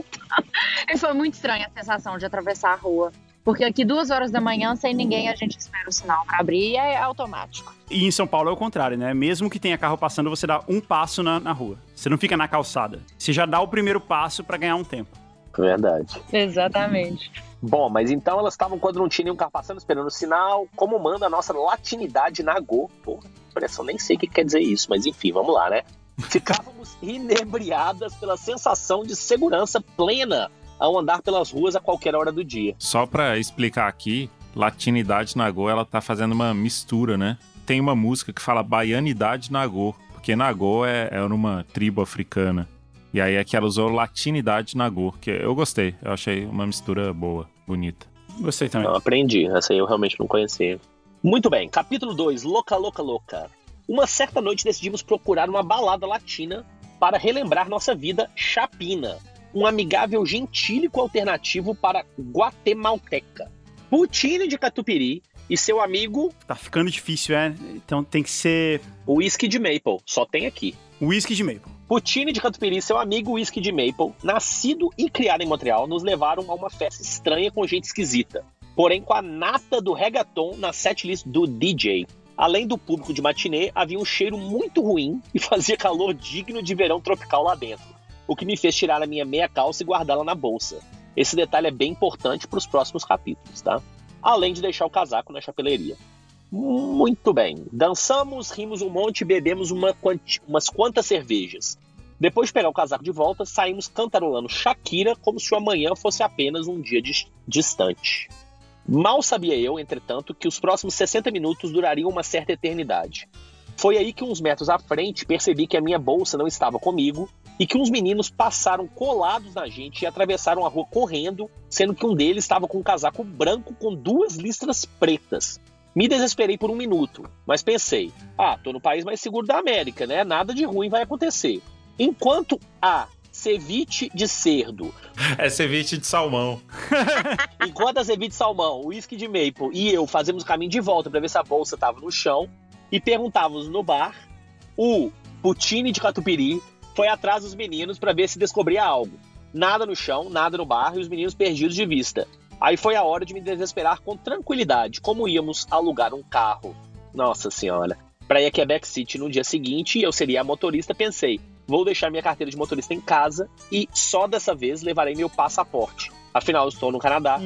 Então, foi muito estranha a sensação de atravessar a rua. Porque aqui 2 horas da manhã, sem ninguém, a gente espera o sinal pra abrir e é automático. E em São Paulo é o contrário, né? Mesmo que tenha carro passando, você dá um passo na rua. Você não fica na calçada. Você já dá o primeiro passo pra ganhar um tempo. Verdade. Exatamente. Bom, mas então elas estavam quando não tinha nenhum carro passando, esperando o sinal, como manda a nossa latinidade na Go. Porra, expressão, nem sei o que quer dizer isso, mas enfim, vamos lá, né? Ficávamos inebriadas pela sensação de segurança plena ao andar pelas ruas a qualquer hora do dia. Só pra explicar aqui, latinidade Nagô, ela tá fazendo uma mistura, né? Tem uma música que fala baianidade Nagô, porque Nagô é uma tribo africana. E aí aqui ela usou latinidade Nagô, que eu gostei, eu achei uma mistura boa, bonita. Gostei também. Eu aprendi, essa aí eu realmente não conhecia. Muito bem, capítulo 2, Louca, Louca, Louca. Uma certa noite decidimos procurar uma balada latina para relembrar nossa vida chapina. Um amigável gentílico alternativo para guatemalteca. Poutine de catupiry e seu amigo... Tá ficando difícil, Então tem que ser... Whisky de maple, só tem aqui. Whisky de maple. Poutine de catupiry e seu amigo Whisky de maple, nascido e criado em Montreal, nos levaram a uma festa estranha com gente esquisita. Porém com a nata do reggaeton na setlist do DJ. Além do público de matinê, havia um cheiro muito ruim e fazia calor digno de verão tropical lá dentro. O que me fez tirar a minha meia calça e guardá-la na bolsa. Esse detalhe é bem importante para os próximos capítulos, tá? além de deixar o casaco na chapeleria. Muito bem. Dançamos, rimos um monte e bebemos umas quantas cervejas. Depois de pegar o casaco de volta, saímos cantarolando Shakira como se o amanhã fosse apenas um dia distante. Mal sabia eu, entretanto, que os próximos 60 minutos durariam uma certa eternidade. Foi aí que uns metros à frente percebi que a minha bolsa não estava comigo e que uns meninos passaram colados na gente e atravessaram a rua correndo, sendo que um deles estava com um casaco branco com 2 listras pretas. Me desesperei por um minuto, mas pensei, tô no país mais seguro da América, né? Nada de ruim vai acontecer. Enquanto a ceviche de cerdo... É ceviche de salmão. Enquanto a ceviche de salmão, o uísque de maple e eu fazemos o caminho de volta para ver se a bolsa estava no chão e perguntávamos no bar, o poutine de catupiry foi atrás dos meninos para ver se descobria algo. Nada no chão, nada no bar e os meninos perdidos de vista. Aí foi a hora de me desesperar com tranquilidade, como íamos alugar um carro. Nossa senhora. Para ir a Quebec City no dia seguinte, eu seria a motorista, pensei, vou deixar minha carteira de motorista em casa e só dessa vez levarei meu passaporte. Afinal, eu estou no Canadá.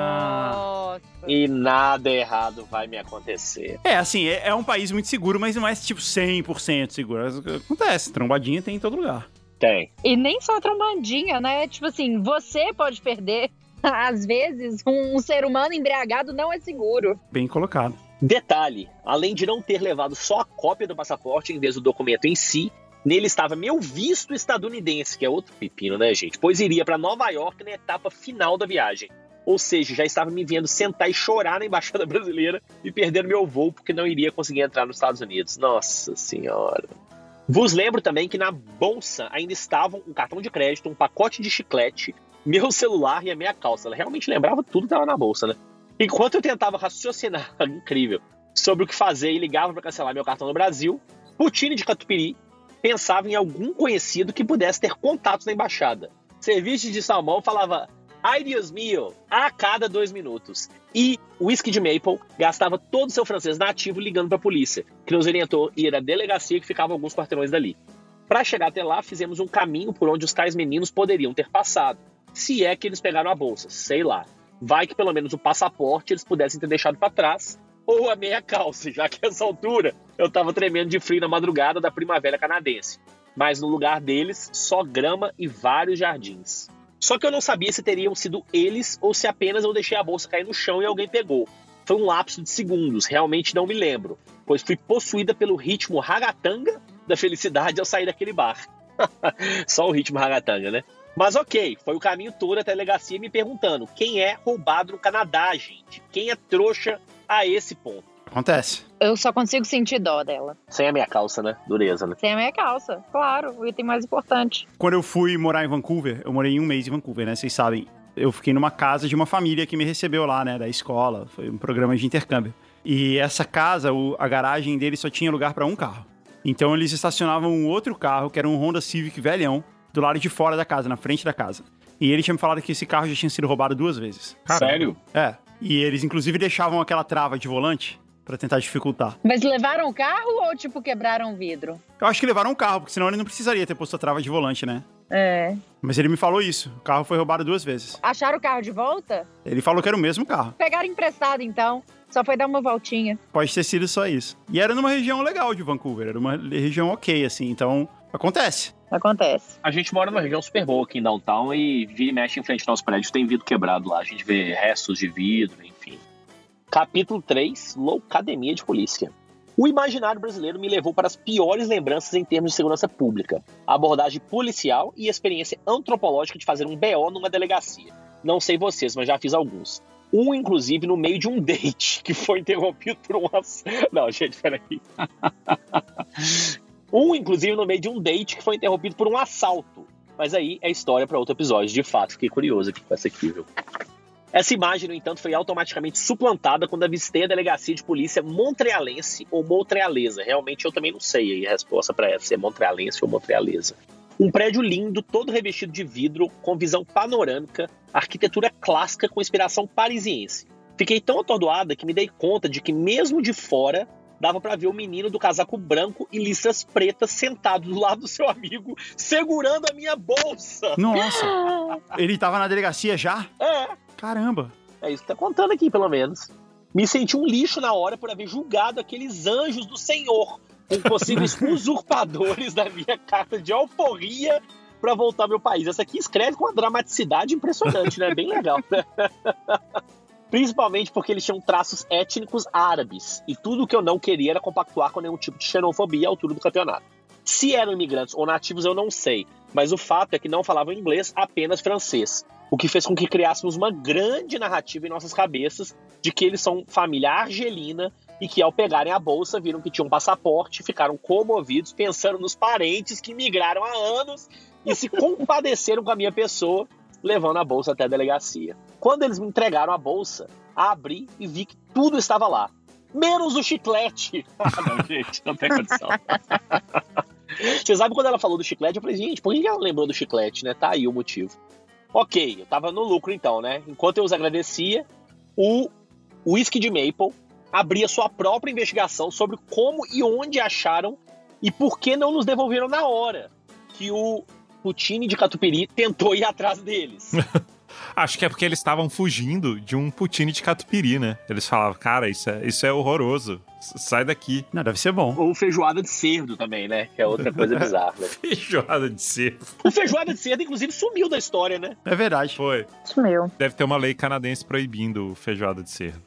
Nossa. E nada errado vai me acontecer. Assim, é um país muito seguro, mas não é tipo 100% seguro. Acontece, trombadinha tem em todo lugar. Tem. E nem só a trombadinha, né? Tipo assim, você pode perder. Às vezes, um ser humano embriagado não é seguro. Bem colocado. Detalhe, além de não ter levado só a cópia do passaporte em vez do documento em si, nele estava meu visto estadunidense, que é outro pepino, né, gente? Pois iria para Nova York na etapa final da viagem. Ou seja, já estava me vendo sentar e chorar na embaixada brasileira e perder meu voo porque não iria conseguir entrar nos Estados Unidos. Nossa senhora. Vos lembro também que na bolsa ainda estavam um cartão de crédito, um pacote de chiclete, meu celular e a minha calça. Ela realmente lembrava tudo que estava na bolsa, né? Enquanto eu tentava raciocinar, incrível, sobre o que fazer e ligava para cancelar meu cartão no Brasil, poutine de catupiry pensava em algum conhecido que pudesse ter contatos na embaixada. Ceviche de salmão falava "Ai Dios mio" a cada 2 minutos. E o whisky de maple gastava todo o seu francês nativo ligando para a polícia, que nos orientou a ir à delegacia que ficava a alguns quarteirões dali. Para chegar até lá, fizemos um caminho por onde os tais meninos poderiam ter passado. Se é que eles pegaram a bolsa, sei lá. Vai que pelo menos o passaporte eles pudessem ter deixado para trás, ou a meia calça, já que nessa altura eu tava tremendo de frio na madrugada da primavera canadense. Mas no lugar deles, só grama e vários jardins. Só que eu não sabia se teriam sido eles ou se apenas eu deixei a bolsa cair no chão e alguém pegou. Foi um lapso de segundos, realmente não me lembro, pois fui possuída pelo ritmo ragatanga da felicidade ao sair daquele bar. Só o ritmo ragatanga, né? Mas ok, foi o caminho todo até a delegacia me perguntando quem é roubado no Canadá, gente. Quem é trouxa a esse ponto. Acontece. Eu só consigo sentir dó dela. Sem a minha calça, né? Dureza, né? Sem a minha calça, claro, o item mais importante. Quando eu fui morar em Vancouver, eu morei 1 mês em Vancouver, né? Vocês sabem. Eu fiquei numa casa de uma família que me recebeu lá, né? Da escola. Foi um programa de intercâmbio. E essa casa, a garagem dele só tinha lugar para um carro. Então eles estacionavam um outro carro, que era um Honda Civic velhão, do lado de fora da casa, na frente da casa. E ele tinha me falado que esse carro já tinha sido roubado 2 vezes. Caramba. Sério? É. E eles, inclusive, deixavam aquela trava de volante pra tentar dificultar. Mas levaram o carro ou, tipo, quebraram o vidro? Eu acho que levaram um carro, porque senão ele não precisaria ter posto a trava de volante, né? É. Mas ele me falou isso. O carro foi roubado 2 vezes. Acharam o carro de volta? Ele falou que era o mesmo carro. Pegaram emprestado, então. Só foi dar uma voltinha. Pode ter sido só isso. E era numa região legal de Vancouver. Era uma região ok, assim. Então, acontece. Acontece. A gente mora numa região super boa aqui em Downtown e vira e mexe em frente ao nosso prédio. Tem vidro quebrado lá. A gente vê restos de vidro, enfim. Capítulo 3, Loucademia de Polícia. O imaginário brasileiro me levou para as piores lembranças em termos de segurança pública. A abordagem policial e a experiência antropológica de fazer um BO numa delegacia. Não sei vocês, mas já fiz alguns. Um, inclusive, no meio de um date, que foi interrompido por um... Não, gente, peraí. Inclusive, no meio de um date que foi interrompido por um assalto. Mas aí é história para outro episódio. De fato, fiquei curioso aqui com essa aqui, viu? Essa imagem, no entanto, foi automaticamente suplantada quando avistei a delegacia de polícia montrealense ou montrealesa. Realmente eu também não sei aí a resposta para essa, se é montrealense ou montrealesa. Um prédio lindo, todo revestido de vidro, com visão panorâmica, arquitetura clássica com inspiração parisiense. Fiquei tão atordoada que me dei conta de que mesmo de fora dava pra ver o menino do casaco branco e listras pretas sentado do lado do seu amigo, segurando a minha bolsa. Nossa! Ele tava na delegacia já? É. Caramba! É isso que tá contando aqui, pelo menos. Me senti um lixo na hora por haver julgado aqueles anjos do Senhor, com possíveis usurpadores da minha carta de alforria para voltar ao meu país. Essa aqui escreve com uma dramaticidade impressionante, né? Bem legal. Principalmente porque eles tinham traços étnicos árabes. E tudo o que eu não queria era compactuar com nenhum tipo de xenofobia à altura do campeonato. Se eram imigrantes ou nativos, eu não sei. Mas o fato é que não falavam inglês, apenas francês. O que fez com que criássemos uma grande narrativa em nossas cabeças de que eles são família argelina e que ao pegarem a bolsa viram que tinham um passaporte, ficaram comovidos pensando nos parentes que migraram há anos e se compadeceram com a minha pessoa, levando a bolsa até a delegacia. Quando eles me entregaram a bolsa, abri e vi que tudo estava lá. Menos o chiclete. Não, gente, não tem condição. Você sabe quando ela falou do chiclete? Eu falei, gente, por que ela lembrou do chiclete, né? Tá aí o motivo. Ok, eu tava no lucro então, né? Enquanto eu os agradecia, o Whisky de Maple abria sua própria investigação sobre como e onde acharam e por que não nos devolveram na hora que o Poutine de Catupiry tentou ir atrás deles. Acho que é porque eles estavam fugindo de um poutine de catupiry, né? Eles falavam, cara, isso é horroroso. Sai daqui. Não, deve ser bom. Ou feijoada de cerdo também, né? Que é outra coisa bizarra. Né? Feijoada de cerdo. O feijoada de cerdo, inclusive, sumiu da história, né? É verdade. Foi. Sumiu. Deve ter uma lei canadense proibindo feijoada de cerdo.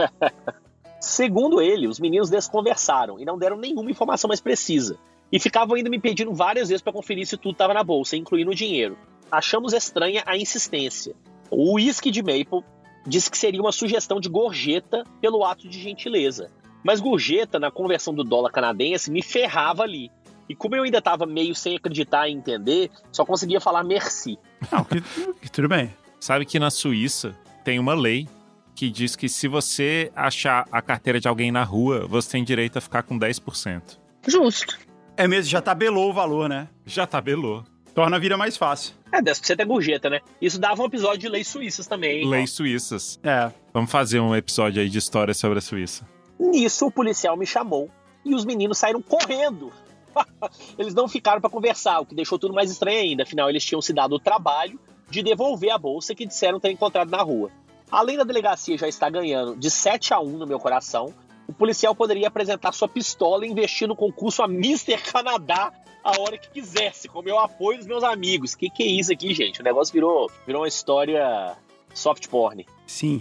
Segundo ele, os meninos desconversaram e não deram nenhuma informação mais precisa. E ficavam ainda me pedindo várias vezes para conferir se tudo estava na bolsa, incluindo o dinheiro. Achamos estranha a insistência. O Whisky de Maple disse que seria uma sugestão de gorjeta pelo ato de gentileza. Mas gorjeta, na conversão do dólar canadense, me ferrava ali. E como eu ainda estava meio sem acreditar e entender, só conseguia falar merci. Não, tudo bem. Sabe que na Suíça tem uma lei que diz que se você achar a carteira de alguém na rua, você tem direito a ficar com 10%. Justo. É mesmo, já tabelou o valor, né? Já tabelou. Torna a vida mais fácil. 10% é gorjeta, né? Isso dava um episódio de leis suíças também, hein? Leis suíças. É. Vamos fazer um episódio aí de história sobre a Suíça. Nisso, o policial me chamou e os meninos saíram correndo. Eles não ficaram para conversar, o que deixou tudo mais estranho ainda. Afinal, eles tinham se dado o trabalho de devolver a bolsa que disseram ter encontrado na rua. Além da delegacia já estar ganhando de 7-1 no meu coração, o policial poderia apresentar sua pistola e investir no concurso a Mr. Canadá a hora que quisesse, com o meu apoio dos meus amigos. Que é isso aqui, gente? O negócio virou uma história soft porn. Sim.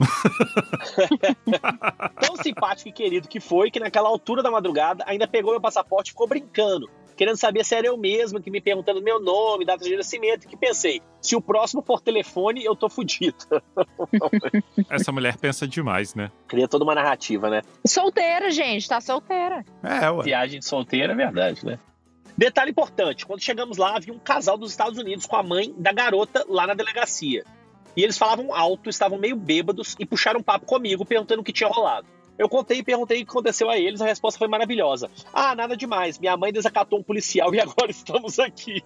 Tão simpático e querido que foi, que naquela altura da madrugada ainda pegou meu passaporte e ficou brincando, querendo saber se era eu mesmo, que me perguntando meu nome, data de nascimento, que pensei, se o próximo for telefone, eu tô fudido. Essa mulher pensa demais, né? Cria toda uma narrativa, né? Solteira, gente, tá solteira. É, ué. Viagem de solteira é verdade, né? Detalhe importante, quando chegamos lá, havia um casal dos Estados Unidos com a mãe da garota lá na delegacia. E eles falavam alto, estavam meio bêbados e puxaram um papo comigo, perguntando o que tinha rolado. Eu contei e perguntei o que aconteceu a eles, a resposta foi maravilhosa. Ah, nada demais, minha mãe desacatou um policial e agora estamos aqui.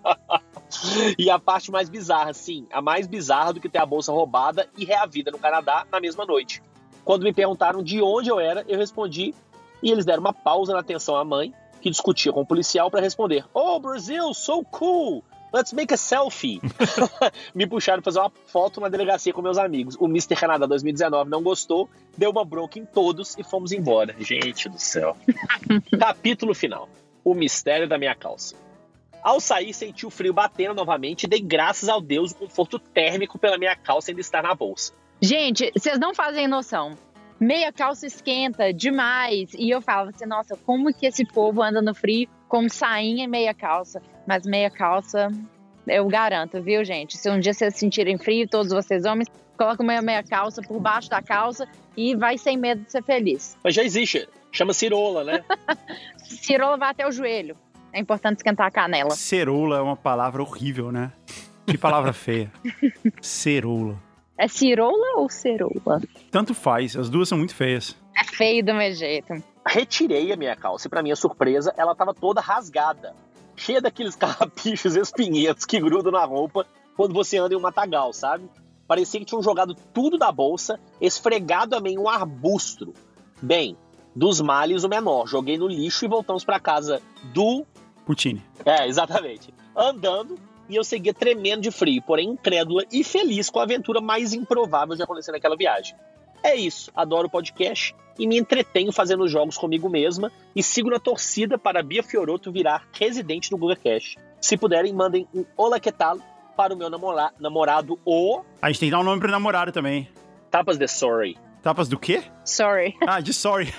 E a parte mais bizarra, sim, a mais bizarra do que ter a bolsa roubada e reavida no Canadá na mesma noite. Quando me perguntaram de onde eu era, eu respondi e eles deram uma pausa na atenção à mãe, que discutia com o policial, para responder: Oh, Brazil, so cool! Let's make a selfie. Me puxaram pra fazer uma foto na delegacia com meus amigos. O Mr. Canadá 2019 não gostou, deu uma bronca em todos e fomos embora. Gente do céu. Capítulo final. O mistério da minha calça. Ao sair, senti o frio batendo novamente e dei graças ao Deus o conforto térmico pela minha calça ainda estar na bolsa. Gente, vocês não fazem noção. Meia calça esquenta demais. E eu falava assim, nossa, como que esse povo anda no frio com sainha e meia calça? Mas meia calça, eu garanto, viu, gente? Se um dia vocês sentirem frio, todos vocês homens, coloca uma meia calça por baixo da calça e vai sem medo de ser feliz. Mas já existe, chama cirola, né? Cirola vai até o joelho. É importante esquentar a canela. Ceroula é uma palavra horrível, né? Que palavra feia. Ceroula. É cirola ou ceroula? Tanto faz, as duas são muito feias. É feio do meu jeito. Retirei a minha calça e, pra minha surpresa, ela estava toda rasgada. Cheia daqueles carrapichos espinhentos que grudam na roupa quando você anda em um matagal, sabe? Parecia que tinham jogado tudo da bolsa, esfregado a meio um arbusto. Bem, dos males o menor. Joguei no lixo e voltamos pra casa do... Poutine. Exatamente. Andando, e eu seguia tremendo de frio, porém incrédula e feliz com a aventura mais improvável de acontecer naquela viagem. É isso, adoro o podcast e me entretenho fazendo jogos comigo mesma e sigo na torcida para a Bia Fiorotto virar residente do GugaCast. Se puderem, mandem um Olá que tal para o meu namorado, o... A gente tem que dar um nome pro namorado também. Tapas de Sorry. Tapas do quê? Sorry. Ah, de sorry.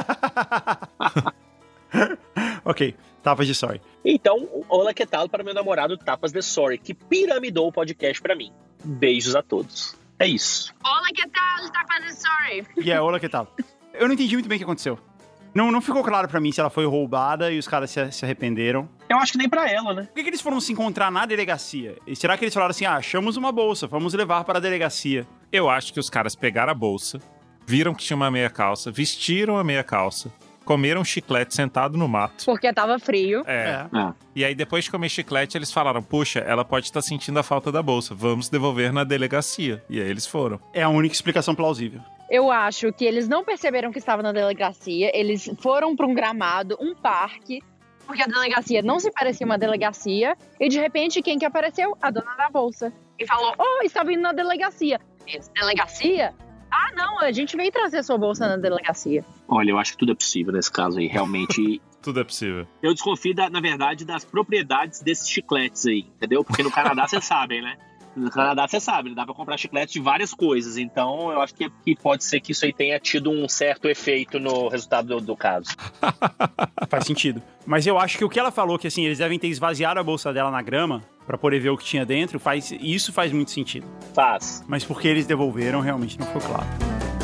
Ok, tapas de sorry. Então, olá que tal para meu namorado Tapas de Sorry, que piramidou o podcast para mim. Beijos a todos. É isso. Olá, que tal? Tapas de Sorry. E é, olá, que tal? Eu não entendi muito bem o que aconteceu. Não ficou claro pra mim se ela foi roubada e os caras se arrependeram. Eu acho que nem pra ela, né? Por que eles foram se encontrar na delegacia? E será que eles falaram assim, achamos uma bolsa, vamos levar para a delegacia? Eu acho que os caras pegaram a bolsa, viram que tinha uma meia calça, vestiram a meia calça, comeram chiclete sentado no mato. Porque tava frio. E aí, depois de comer chiclete, eles falaram, puxa, ela pode estar sentindo a falta da bolsa, vamos devolver na delegacia. E aí eles foram. É a única explicação plausível. Eu acho que eles não perceberam que estava na delegacia, eles foram para um gramado, um parque, porque a delegacia não se parecia uma delegacia, e de repente quem que apareceu? A dona da bolsa. E falou, estava indo na delegacia. Delegacia? Ah, não, a gente veio trazer sua bolsa na delegacia. Olha, eu acho que tudo é possível nesse caso aí, realmente. Tudo é possível. Eu desconfio, na verdade, das propriedades desses chicletes aí, entendeu? Porque no Canadá, vocês sabem, né? No Canadá, você sabe, dá pra comprar chiclete de várias coisas. Então, eu acho que pode ser que isso aí tenha tido um certo efeito no resultado do caso. Faz sentido. Mas eu acho que o que ela falou, que assim, eles devem ter esvaziado a bolsa dela na grama pra poder ver o que tinha dentro, isso faz muito sentido. Faz. Mas porque eles devolveram, realmente não ficou claro.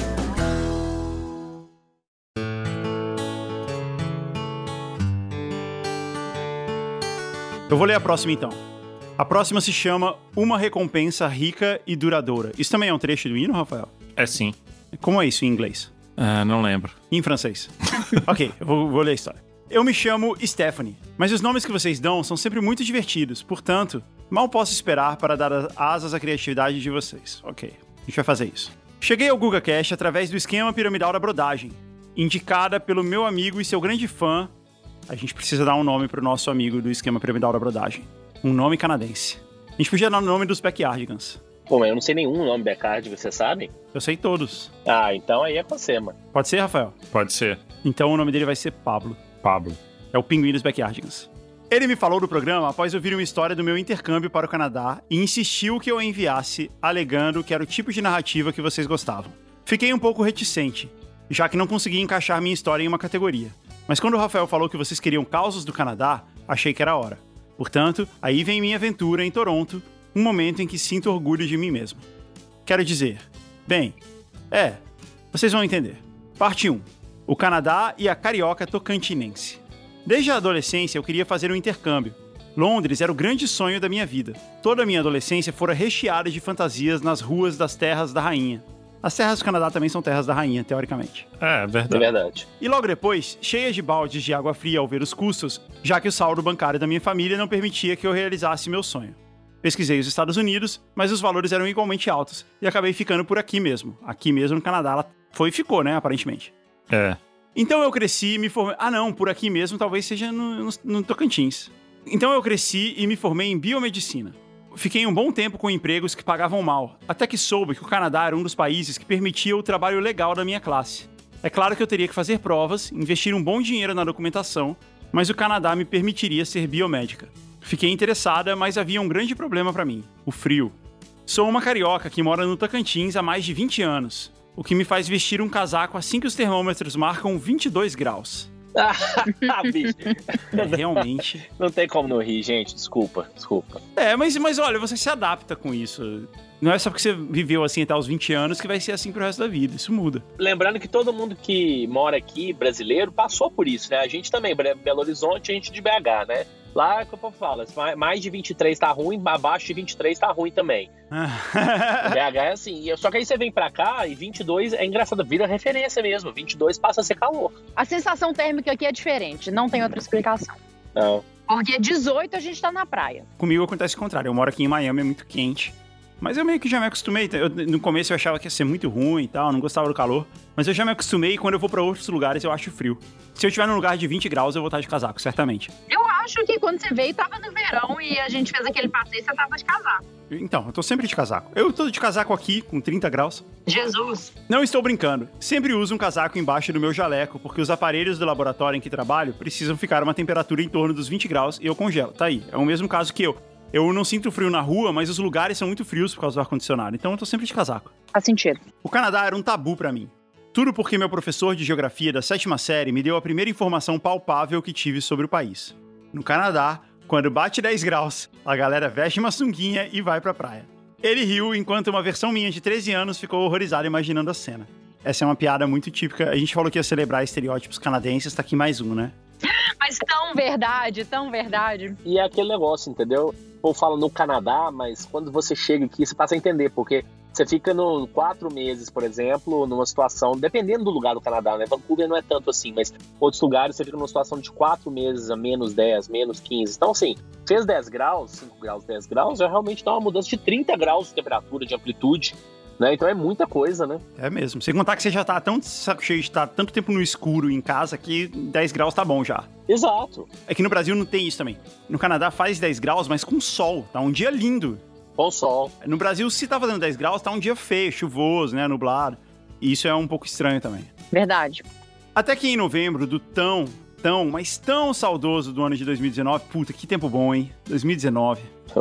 Eu vou ler a próxima, então. A próxima se chama Uma Recompensa Rica e Duradoura. Isso também é um trecho do hino, Rafael? É sim. Como é isso em inglês? Não lembro. Em francês. Ok, eu vou ler a história. Eu me chamo Stephanie, mas os nomes que vocês dão são sempre muito divertidos, portanto, mal posso esperar para dar asas à criatividade de vocês. Ok, a gente vai fazer isso. Cheguei ao GugaCast através do esquema piramidal da brodagem, indicada pelo meu amigo e seu grande fã. A gente precisa dar um nome pro nosso amigo do esquema piramidal da brodagem. Um nome canadense. A gente podia dar o nome dos Backyardigans. Pô, mas eu não sei nenhum nome Backyard, você sabe? Eu sei todos. Ah, então aí é com você, mano. Pode ser, Rafael? Pode ser. Então o nome dele vai ser Pablo. Pablo. É o pinguim dos Backyardigans. Ele me falou do programa após ouvir uma história do meu intercâmbio para o Canadá e insistiu que eu enviasse, alegando que era o tipo de narrativa que vocês gostavam. Fiquei um pouco reticente, já que não conseguia encaixar minha história em uma categoria. Mas quando o Rafael falou que vocês queriam causos do Canadá, achei que era a hora. Portanto, aí vem minha aventura em Toronto, um momento em que sinto orgulho de mim mesmo. Quero dizer, vocês vão entender. Parte 1. O Canadá e a carioca tocantinense. Desde a adolescência eu queria fazer um intercâmbio. Londres era o grande sonho da minha vida. Toda a minha adolescência fora recheada de fantasias nas ruas das terras da rainha. As terras do Canadá também são terras da rainha, teoricamente. É verdade. É verdade. E logo depois, cheias de baldes de água fria ao ver os custos, já que o saldo bancário da minha família não permitia que eu realizasse meu sonho. Pesquisei os Estados Unidos, mas os valores eram igualmente altos, e acabei ficando por aqui mesmo. Aqui mesmo no Canadá, ela ficou, né, aparentemente. É. Então eu cresci e me formei... Ah não, por aqui mesmo talvez seja no Tocantins. Então eu cresci e me formei em biomedicina. Fiquei um bom tempo com empregos que pagavam mal, até que soube que o Canadá era um dos países que permitia o trabalho legal da minha classe. É claro que eu teria que fazer provas, investir um bom dinheiro na documentação, mas o Canadá me permitiria ser biomédica. Fiquei interessada, mas havia um grande problema para mim: o frio. Sou uma carioca que mora no Tocantins há mais de 20 anos, o que me faz vestir um casaco assim que os termômetros marcam 22 graus. Bicho. Realmente. Não tem como não rir, gente. Desculpa. Mas olha, você se adapta com isso. Não é só porque você viveu assim até os 20 anos que vai ser assim pro resto da vida. Isso muda. Lembrando que todo mundo que mora aqui, brasileiro, passou por isso, né? A gente também, Belo Horizonte, a gente de BH, né? Lá, que o povo fala, mais de 23 tá ruim, abaixo de 23 tá ruim também. BH é assim. Só que aí você vem pra cá e 22 é engraçado, vira referência mesmo. 22 passa a ser calor. A sensação térmica aqui é diferente, não tem outra explicação. Não. Porque 18 a gente tá na praia. Comigo acontece o contrário. Eu moro aqui em Miami, é muito quente. Mas eu meio que já me acostumei. No começo eu achava que ia ser muito ruim e tal, não gostava do calor. Mas eu já me acostumei e quando eu vou pra outros lugares eu acho frio. Se eu estiver num lugar de 20 graus, eu vou estar de casaco, certamente. Eu acho que quando você veio, tava no verão e a gente fez aquele passeio, você tava de casaco. Então, eu tô sempre de casaco. Eu tô de casaco aqui, com 30 graus. Jesus. Não estou brincando. Sempre uso um casaco embaixo do meu jaleco, porque os aparelhos do laboratório em que trabalho precisam ficar a uma temperatura em torno dos 20 graus e eu congelo. Tá aí. É o mesmo caso que eu. Eu não sinto frio na rua, mas os lugares são muito frios por causa do ar-condicionado. Então eu tô sempre de casaco. Faz sentido. O Canadá era um tabu pra mim. Tudo porque meu professor de geografia da 7ª série me deu a primeira informação palpável que tive sobre o país. No Canadá, quando bate 10 graus, a galera veste uma sunguinha e vai pra praia. Ele riu enquanto uma versão minha de 13 anos ficou horrorizada imaginando a cena. Essa é uma piada muito típica. A gente falou que ia celebrar estereótipos canadenses, tá aqui mais um, né? Mas tão verdade, tão verdade. E é aquele negócio, entendeu? O povo fala no Canadá, mas quando você chega aqui, você passa a entender, porque você fica 4 meses, por exemplo, numa situação, dependendo do lugar do Canadá, né? Vancouver não é tanto assim, mas outros lugares você fica numa situação de 4 meses a menos 10, menos 15. Então, assim, fez 10 graus, 5 graus, 10 graus, já realmente dá uma mudança de 30 graus de temperatura, de amplitude, né? Então é muita coisa, né? É mesmo. Sem contar que você já tá tão saco cheio de estar tanto tempo no escuro em casa que 10 graus tá bom já. Exato. É que no Brasil não tem isso também. No Canadá faz 10 graus, mas com sol. Tá um dia lindo. Com sol. No Brasil, se tá fazendo 10 graus, tá um dia feio, chuvoso, né, nublado. E isso é um pouco estranho também. Verdade. Até que em novembro do mas tão saudoso do ano de 2019, puta, que tempo bom, hein? 2019.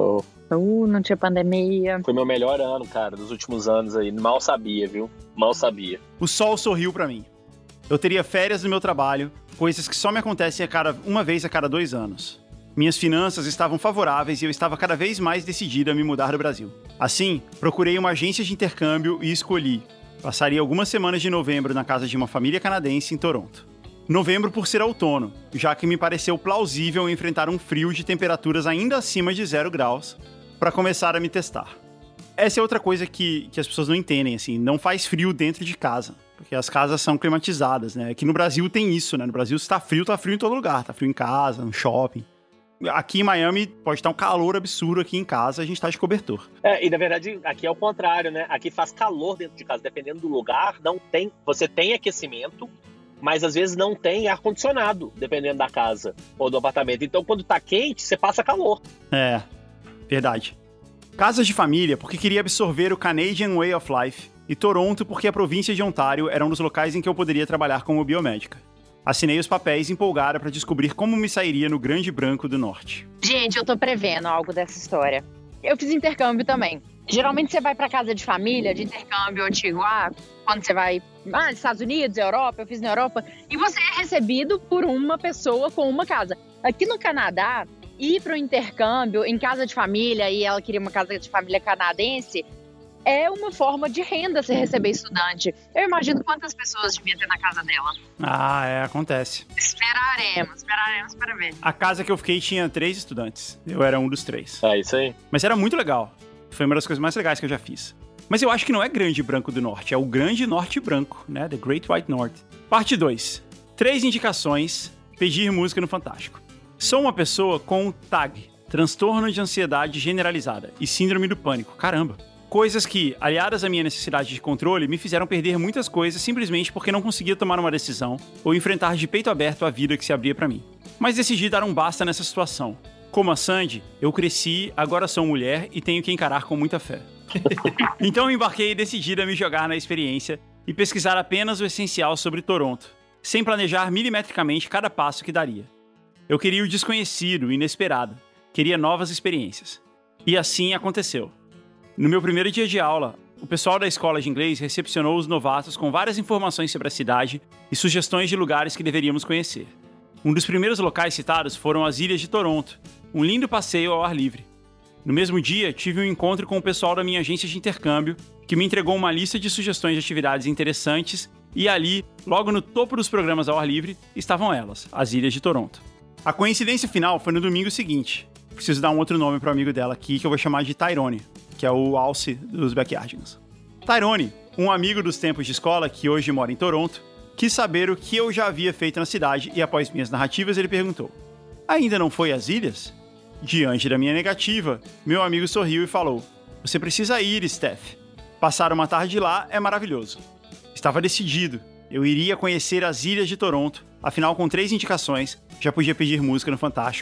Não tinha pandemia. Foi meu melhor ano, cara, dos últimos anos aí. Mal sabia, viu? Mal sabia. O sol sorriu pra mim. Eu teria férias do meu trabalho, coisas que só me acontecem uma vez a cada 2 anos. Minhas finanças estavam favoráveis e eu estava cada vez mais decidida a me mudar do Brasil. Assim, procurei uma agência de intercâmbio e escolhi. Passaria algumas semanas de novembro na casa de uma família canadense em Toronto. Novembro por ser outono, já que me pareceu plausível enfrentar um frio de temperaturas ainda acima de 0 graus para começar a me testar. Essa é outra coisa que as pessoas não entendem, assim, não faz frio dentro de casa, porque as casas são climatizadas, né? Aqui no Brasil tem isso, né? No Brasil, se tá frio em todo lugar. Tá frio em casa, no shopping. Aqui em Miami pode estar um calor absurdo aqui em casa, a gente tá de cobertor. E na verdade aqui é o contrário, né? Aqui faz calor dentro de casa, dependendo do lugar, você tem aquecimento, mas às vezes não tem ar-condicionado, dependendo da casa ou do apartamento. Então quando tá quente, você passa calor. É, verdade. Casas de família, porque queria absorver o Canadian Way of Life, e Toronto, porque a província de Ontário era um dos locais em que eu poderia trabalhar como biomédica. Assinei os papéis empolgada para descobrir como me sairia no Grande Branco do Norte. Gente, eu tô prevendo algo dessa história. Eu fiz intercâmbio também. Geralmente você vai pra casa de família, de intercâmbio antigo, quando você vai nos Estados Unidos, Europa, eu fiz na Europa, e você é recebido por uma pessoa com uma casa. Aqui no Canadá, ir pro intercâmbio em casa de família, e ela queria uma casa de família canadense, é uma forma de renda você receber estudante. Eu imagino quantas pessoas devia ter na casa dela. Acontece. Esperaremos para ver. A casa que eu fiquei tinha 3 estudantes. Eu era um dos 3. É isso aí. Mas era muito legal. Foi uma das coisas mais legais que eu já fiz. Mas eu acho que não é Grande Branco do Norte, é o Grande Norte Branco, né? The Great White North. Parte 2. 3 indicações, pedir música no Fantástico. Sou uma pessoa com TAG, transtorno de ansiedade generalizada, e síndrome do pânico. Caramba! Coisas que, aliadas à minha necessidade de controle, me fizeram perder muitas coisas simplesmente porque não conseguia tomar uma decisão ou enfrentar de peito aberto a vida que se abria pra mim. Mas decidi dar um basta nessa situação. Como a Sandy, eu cresci, agora sou mulher e tenho que encarar com muita fé. Então eu embarquei decidida a me jogar na experiência e pesquisar apenas o essencial sobre Toronto, sem planejar milimetricamente cada passo que daria. Eu queria o desconhecido, o inesperado. Queria novas experiências. E assim aconteceu. No meu primeiro dia de aula, o pessoal da escola de inglês recepcionou os novatos com várias informações sobre a cidade e sugestões de lugares que deveríamos conhecer. Um dos primeiros locais citados foram as Ilhas de Toronto, um lindo passeio ao ar livre. No mesmo dia, tive um encontro com o pessoal da minha agência de intercâmbio, que me entregou uma lista de sugestões de atividades interessantes, e ali, logo no topo dos programas ao ar livre, estavam elas, as Ilhas de Toronto. A coincidência final foi no domingo seguinte. Preciso dar um outro nome para o amigo dela aqui, que eu vou chamar de Tyrone, que é o alce dos Backyardigans. Tyrone, um amigo dos tempos de escola que hoje mora em Toronto, quis saber o que eu já havia feito na cidade e, após minhas narrativas, ele perguntou: ainda não foi às ilhas? Diante da minha negativa, meu amigo sorriu e falou: você precisa ir, Steph. Passar uma tarde lá é maravilhoso. Estava decidido. Eu iria conhecer as Ilhas de Toronto, afinal, com 3 indicações, já podia pedir música no Fantástico.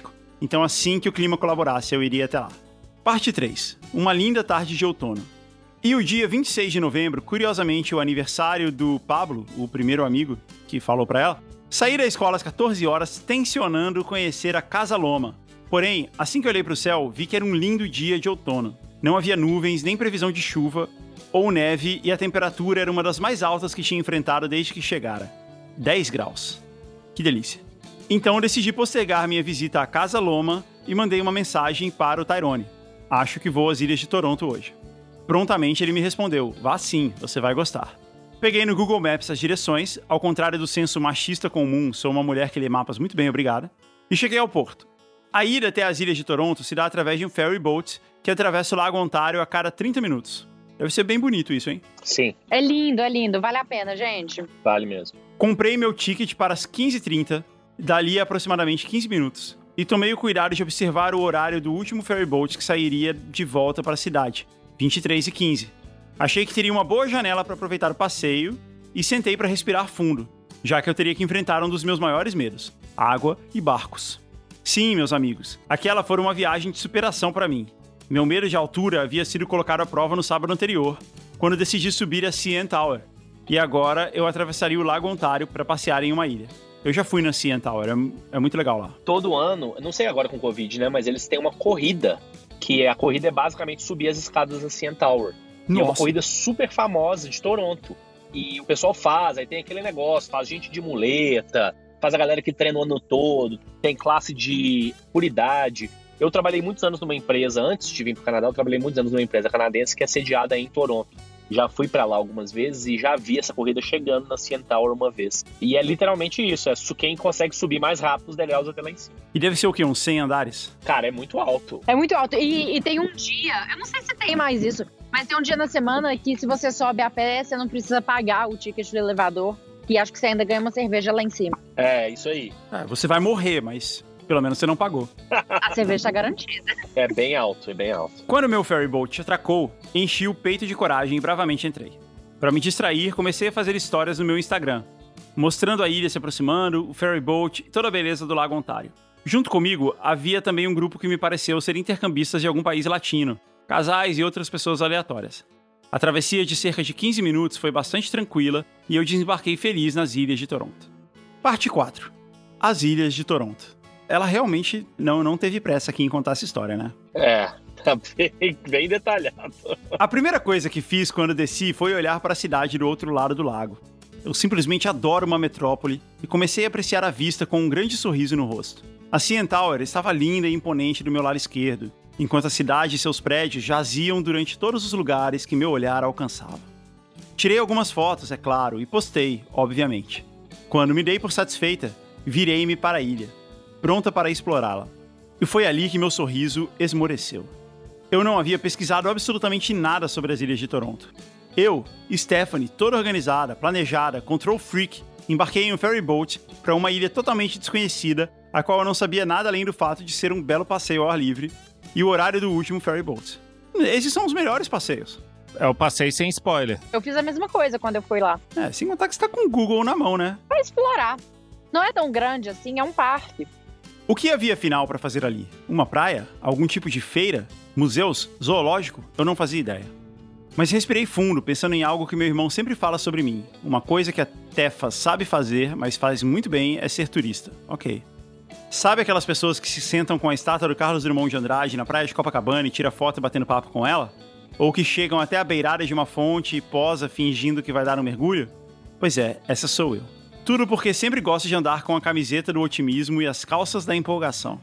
Então assim que o clima colaborasse, eu iria até lá. Parte 3. Uma linda tarde de outono. E o dia 26 de novembro, curiosamente o aniversário do Pablo, o primeiro amigo que falou pra ela, saí da escola às 14 horas tensionando conhecer a Casa Loma. Porém, assim que eu olhei pro céu, vi que era um lindo dia de outono. Não havia nuvens, nem previsão de chuva ou neve e a temperatura era uma das mais altas que tinha enfrentado desde que chegara. 10 graus. Que delícia. Então eu decidi postergar minha visita à Casa Loma e mandei uma mensagem para o Tyrone. Acho que vou às Ilhas de Toronto hoje. Prontamente ele me respondeu, vá sim, você vai gostar. Peguei no Google Maps as direções, ao contrário do senso machista comum, sou uma mulher que lê mapas muito bem, obrigada, e cheguei ao porto. A ida até as Ilhas de Toronto se dá através de um ferry boat que atravessa o Lago Ontário a cada 30 minutos. Deve ser bem bonito isso, hein? Sim. É lindo, vale a pena, gente. Vale mesmo. Comprei meu ticket para as 15h30, dali a aproximadamente 15 minutos, e tomei o cuidado de observar o horário do último ferry boat que sairia de volta para a cidade, 23h15. Achei que teria uma boa janela para aproveitar o passeio e sentei para respirar fundo, já que eu teria que enfrentar um dos meus maiores medos, água e barcos. Sim, meus amigos, aquela foi uma viagem de superação para mim. Meu medo de altura havia sido colocado à prova no sábado anterior, quando decidi subir a CN Tower. E agora eu atravessaria o Lago Ontário para passear em uma ilha. Eu já fui na CN Tower, é muito legal lá. Todo ano, não sei agora com o Covid, né? Mas eles têm uma corrida, que a corrida é basicamente subir as escadas da CN Tower. E é uma corrida super famosa de Toronto. E o pessoal faz, aí tem aquele negócio, faz gente de muleta, faz a galera que treina o ano todo, tem classe de puridade. Eu trabalhei muitos anos numa empresa, antes de vir para o Canadá, eu trabalhei muitos anos numa empresa canadense que é sediada em Toronto. Já fui para lá algumas vezes e já vi essa corrida chegando na CN Tower uma vez. E é literalmente isso, é quem consegue subir mais rápido os degraus até lá em cima. E deve ser o quê? Uns 100 andares? Cara, é muito alto. É muito alto. E tem um dia, eu não sei se tem mais isso, mas tem um dia na semana que se você sobe a pé, você não precisa pagar o ticket do elevador. E acho que você ainda ganha uma cerveja lá em cima. É, isso aí. Você vai morrer, mas pelo menos você não pagou. A cerveja tá garantida. É bem alto, é bem alto. Quando meu ferryboat atracou, enchi o peito de coragem e bravamente entrei. Para me distrair, comecei a fazer histórias no meu Instagram, mostrando a ilha se aproximando, o ferryboat e toda a beleza do Lago Ontário. Junto comigo, havia também um grupo que me pareceu ser intercambistas de algum país latino, casais e outras pessoas aleatórias. A travessia de cerca de 15 minutos foi bastante tranquila e eu desembarquei feliz nas Ilhas de Toronto. Parte 4. As Ilhas de Toronto. Ela realmente não teve pressa aqui em contar essa história, né? É, tá bem detalhado. A primeira coisa que fiz quando desci foi olhar para a cidade do outro lado do lago. Eu simplesmente adoro uma metrópole e comecei a apreciar a vista com um grande sorriso no rosto. A CN Tower estava linda e imponente do meu lado esquerdo, enquanto a cidade e seus prédios jaziam durante todos os lugares que meu olhar alcançava. Tirei algumas fotos, é claro, e postei, obviamente. Quando me dei por satisfeita, virei-me para a ilha, pronta para explorá-la. E foi ali que meu sorriso esmoreceu. Eu não havia pesquisado absolutamente nada sobre as Ilhas de Toronto. Eu, Stephanie, toda organizada, planejada, control freak, embarquei em um ferryboat para uma ilha totalmente desconhecida, a qual eu não sabia nada além do fato de ser um belo passeio ao ar livre, e o horário do último ferryboat. Esses são os melhores passeios. É o passeio sem spoiler. Eu fiz a mesma coisa quando eu fui lá. Sem contar que você tá com o Google na mão, né? Pra explorar. Não é tão grande assim, é um parque. O que havia afinal para fazer ali? Uma praia? Algum tipo de feira? Museus? Zoológico? Eu não fazia ideia. Mas respirei fundo, pensando em algo que meu irmão sempre fala sobre mim. Uma coisa que a Tefa sabe fazer, mas faz muito bem, é ser turista. Ok. Sabe aquelas pessoas que se sentam com a estátua do Carlos Drummond de Andrade na praia de Copacabana e tira foto batendo papo com ela? Ou que chegam até a beirada de uma fonte e posa fingindo que vai dar um mergulho? Pois é, essa sou eu. Tudo porque sempre gosto de andar com a camiseta do otimismo e as calças da empolgação.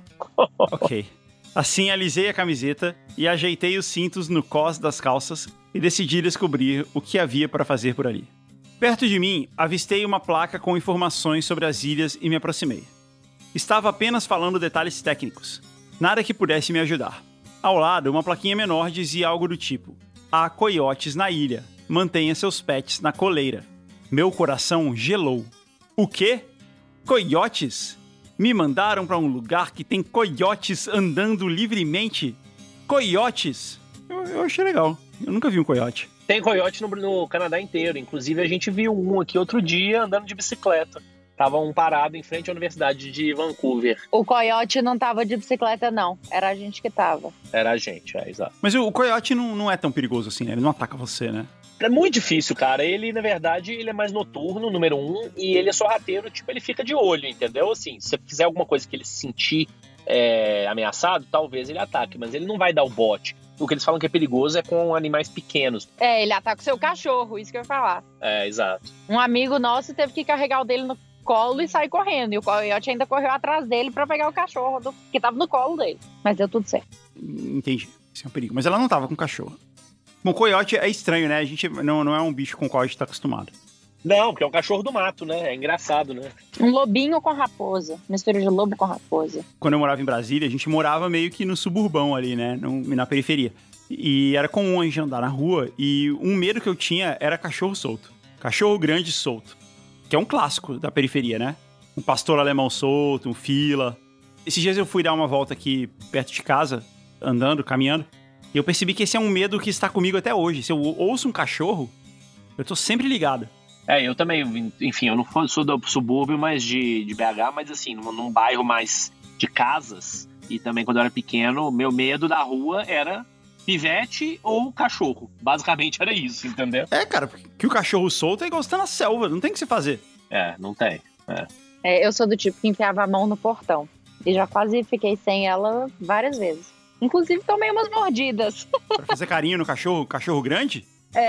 Ok. Assim alisei a camiseta e ajeitei os cintos no cós das calças e decidi descobrir o que havia para fazer por ali. Perto de mim, avistei uma placa com informações sobre as ilhas e me aproximei. Estava apenas falando detalhes técnicos. Nada que pudesse me ajudar. Ao lado, uma plaquinha menor dizia algo do tipo: há coiotes na ilha. Mantenha seus pets na coleira. Meu coração gelou. O quê? Coiotes? Me mandaram para um lugar que tem coiotes andando livremente? Coiotes? Eu achei legal. Eu nunca vi um coiote. Tem coiote no Canadá inteiro. Inclusive, a gente viu um aqui outro dia andando de bicicleta. estavam parados em frente à Universidade de Vancouver. O coiote não tava de bicicleta, não. Era a gente que tava. Era a gente, exato. Mas o coiote não é tão perigoso assim, né? Ele não ataca você, né? É muito difícil, cara. Ele, na verdade, ele é mais noturno, número 1, e ele é sorrateiro, tipo, ele fica de olho, entendeu? Assim, se você fizer alguma coisa que ele se sentir ameaçado, talvez ele ataque, mas ele não vai dar o bote. O que eles falam que é perigoso é com animais pequenos. Ele ataca o seu cachorro, isso que eu ia falar. Exato. Um amigo nosso teve que carregar o dele no colo e sair correndo. E o coiote ainda correu atrás dele pra pegar o cachorro que tava no colo dele. Mas deu tudo certo. Entendi. Isso é um perigo. Mas ela não tava com cachorro. Bom, coiote é estranho, né? A gente não é um bicho com o qual a gente tá acostumado. Não, porque é um cachorro do mato, né? É engraçado, né? Um lobinho com raposa. Mistura de lobo com raposa. Quando eu morava em Brasília, a gente morava meio que no suburbão ali, né? Na periferia. E era comum a gente andar na rua e um medo que eu tinha era cachorro solto. Cachorro grande solto. Que é um clássico da periferia, né? Um pastor alemão solto, um fila. Esses dias eu fui dar uma volta aqui perto de casa, andando, caminhando, e eu percebi que esse é um medo que está comigo até hoje. Se eu ouço um cachorro, eu tô sempre ligado. Eu também, enfim, eu não sou do subúrbio, mas de BH, mas assim, num bairro mais de casas, e também quando eu era pequeno, meu medo da rua era pivete ou cachorro. Basicamente era isso, entendeu? Cara, porque o cachorro solto é igual você tá na selva, não tem o que você fazer. Não tem. Eu sou do tipo que enfiava a mão no portão. E já quase fiquei sem ela várias vezes. Inclusive tomei umas mordidas. Pra fazer carinho no cachorro grande?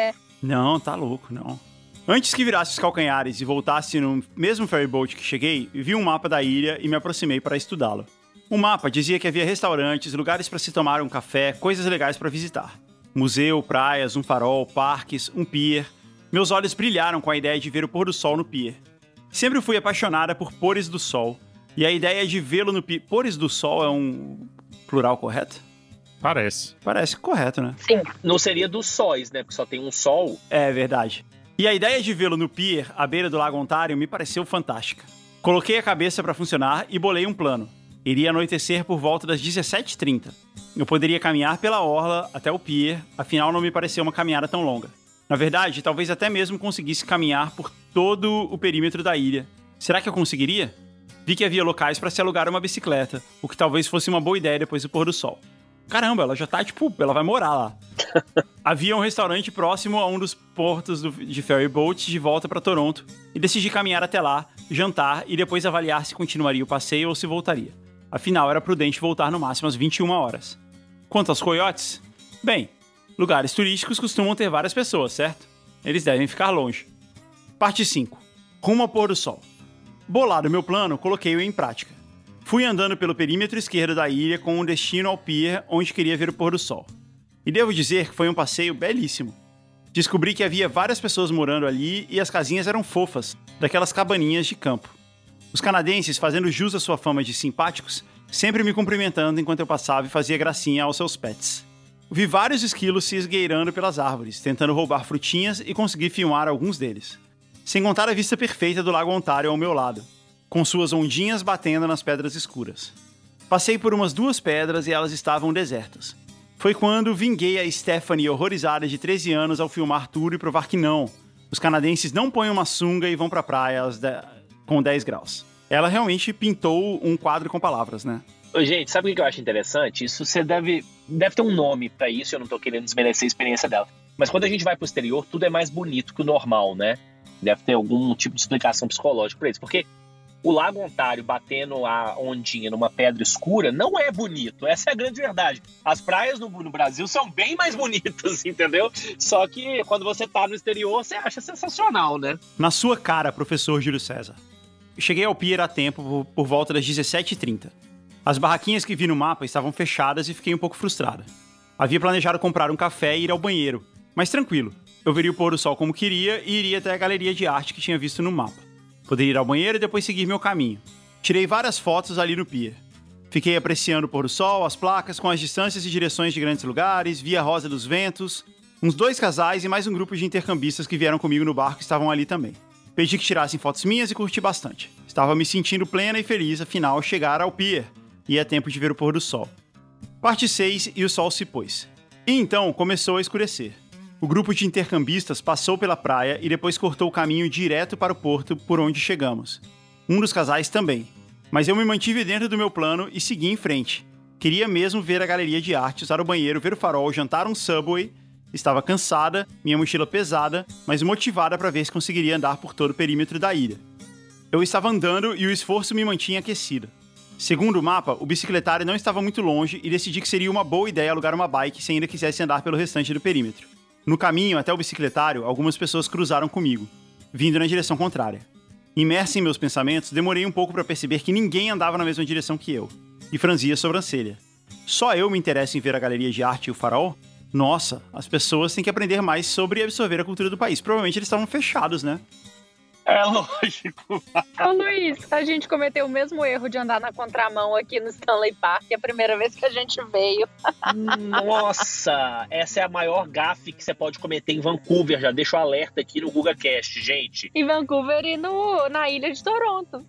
Não, tá louco, não. Antes que virasse os calcanhares e voltasse no mesmo ferryboat que cheguei, vi um mapa da ilha e me aproximei para estudá-lo. O mapa dizia que havia restaurantes, lugares para se tomar um café, coisas legais para visitar. Museu, praias, um farol, parques, um pier. Meus olhos brilharam com a ideia de ver o pôr do sol no pier. Sempre fui apaixonada por pôres do sol. E a ideia de vê-lo no pier... Pôres do sol é um plural correto? Parece. Parece correto, né? Sim. Não seria dos sóis, né? Porque só tem um sol. É verdade. E a ideia de vê-lo no pier, à beira do Lago Ontário, me pareceu fantástica. Coloquei a cabeça para funcionar e bolei um plano. Iria anoitecer por volta das 17h30. Eu poderia caminhar pela orla até o pier, afinal não me pareceu uma caminhada tão longa. Na verdade, talvez até mesmo conseguisse caminhar por todo o perímetro da ilha. Será que eu conseguiria? Vi que havia locais para se alugar uma bicicleta, o que talvez fosse uma boa ideia depois do pôr do sol. Caramba, ela já tá, ela vai morar lá. Havia um restaurante próximo a um dos portos de ferryboat de volta para Toronto e decidi caminhar até lá, jantar e depois avaliar se continuaria o passeio ou se voltaria. Afinal, era prudente voltar no máximo às 21 horas. Quanto aos coiotes? Bem, lugares turísticos costumam ter várias pessoas, certo? Eles devem ficar longe. Parte 5. Rumo ao pôr do sol. Bolado meu plano, coloquei-o em prática. Fui andando pelo perímetro esquerdo da ilha com um destino ao pier onde queria ver o pôr do sol. E devo dizer que foi um passeio belíssimo. Descobri que havia várias pessoas morando ali e as casinhas eram fofas, daquelas cabaninhas de campo. Os canadenses, fazendo jus à sua fama de simpáticos, sempre me cumprimentando enquanto eu passava e fazia gracinha aos seus pets. Vi vários esquilos se esgueirando pelas árvores, tentando roubar frutinhas e consegui filmar alguns deles. Sem contar a vista perfeita do Lago Ontário ao meu lado, com suas ondinhas batendo nas pedras escuras. Passei por umas 2 pedras e elas estavam desertas. Foi quando vinguei a Stephanie horrorizada de 13 anos ao filmar tudo e provar que não. Os canadenses não põem uma sunga e vão pra praia com 10 graus. Ela realmente pintou um quadro com palavras, né? Gente, sabe o que eu acho interessante? Isso você deve ter um nome pra isso, eu não tô querendo desmerecer a experiência dela. Mas quando a gente vai pro exterior, tudo é mais bonito que o normal, né? Deve ter algum tipo de explicação psicológica pra isso. Porque o Lago Ontário batendo a ondinha numa pedra escura não é bonito. Essa é a grande verdade. As praias no Brasil são bem mais bonitas, entendeu? Só que quando você tá no exterior, você acha sensacional, né? Na sua cara, professor Júlio César. Cheguei ao pier a tempo por volta das 17h30. As barraquinhas que vi no mapa estavam fechadas e fiquei um pouco frustrada. Havia planejado comprar um café e ir ao banheiro, mas tranquilo. Eu veria o pôr do sol como queria e iria até a galeria de arte que tinha visto no mapa. Poderia ir ao banheiro e depois seguir meu caminho. Tirei várias fotos ali no pier. Fiquei apreciando o pôr do sol, as placas com as distâncias e direções de grandes lugares, via a Rosa dos Ventos. Uns 2 casais e mais um grupo de intercambistas que vieram comigo no barco estavam ali também. Pedi que tirassem fotos minhas e curti bastante. Estava me sentindo plena e feliz, afinal, chegar ao pier. E é tempo de ver o pôr do sol. Parte 6 e o sol se pôs. E então começou a escurecer. O grupo de intercambistas passou pela praia e depois cortou o caminho direto para o porto por onde chegamos. Um dos casais também. Mas eu me mantive dentro do meu plano e segui em frente. Queria mesmo ver a galeria de arte, usar o banheiro, ver o farol, jantar um Subway. Estava cansada, minha mochila pesada, mas motivada para ver se conseguiria andar por todo o perímetro da ilha. Eu estava andando e o esforço me mantinha aquecida. Segundo o mapa, o bicicletário não estava muito longe e decidi que seria uma boa ideia alugar uma bike se ainda quisesse andar pelo restante do perímetro. No caminho até o bicicletário, algumas pessoas cruzaram comigo, vindo na direção contrária. Imerso em meus pensamentos, demorei um pouco para perceber que ninguém andava na mesma direção que eu, e franzia a sobrancelha. Só eu me interesso em ver a galeria de arte e o farol? Nossa, as pessoas têm que aprender mais sobre e absorver a cultura do país. Provavelmente eles estavam fechados, né? É lógico. Ô Luiz, a gente cometeu o mesmo erro de andar na contramão aqui no Stanley Park, a primeira vez que a gente veio. Nossa, essa é a maior gafe que você pode cometer em Vancouver. Já deixo o alerta aqui no GugaCast, gente. Em Vancouver e na ilha de Toronto.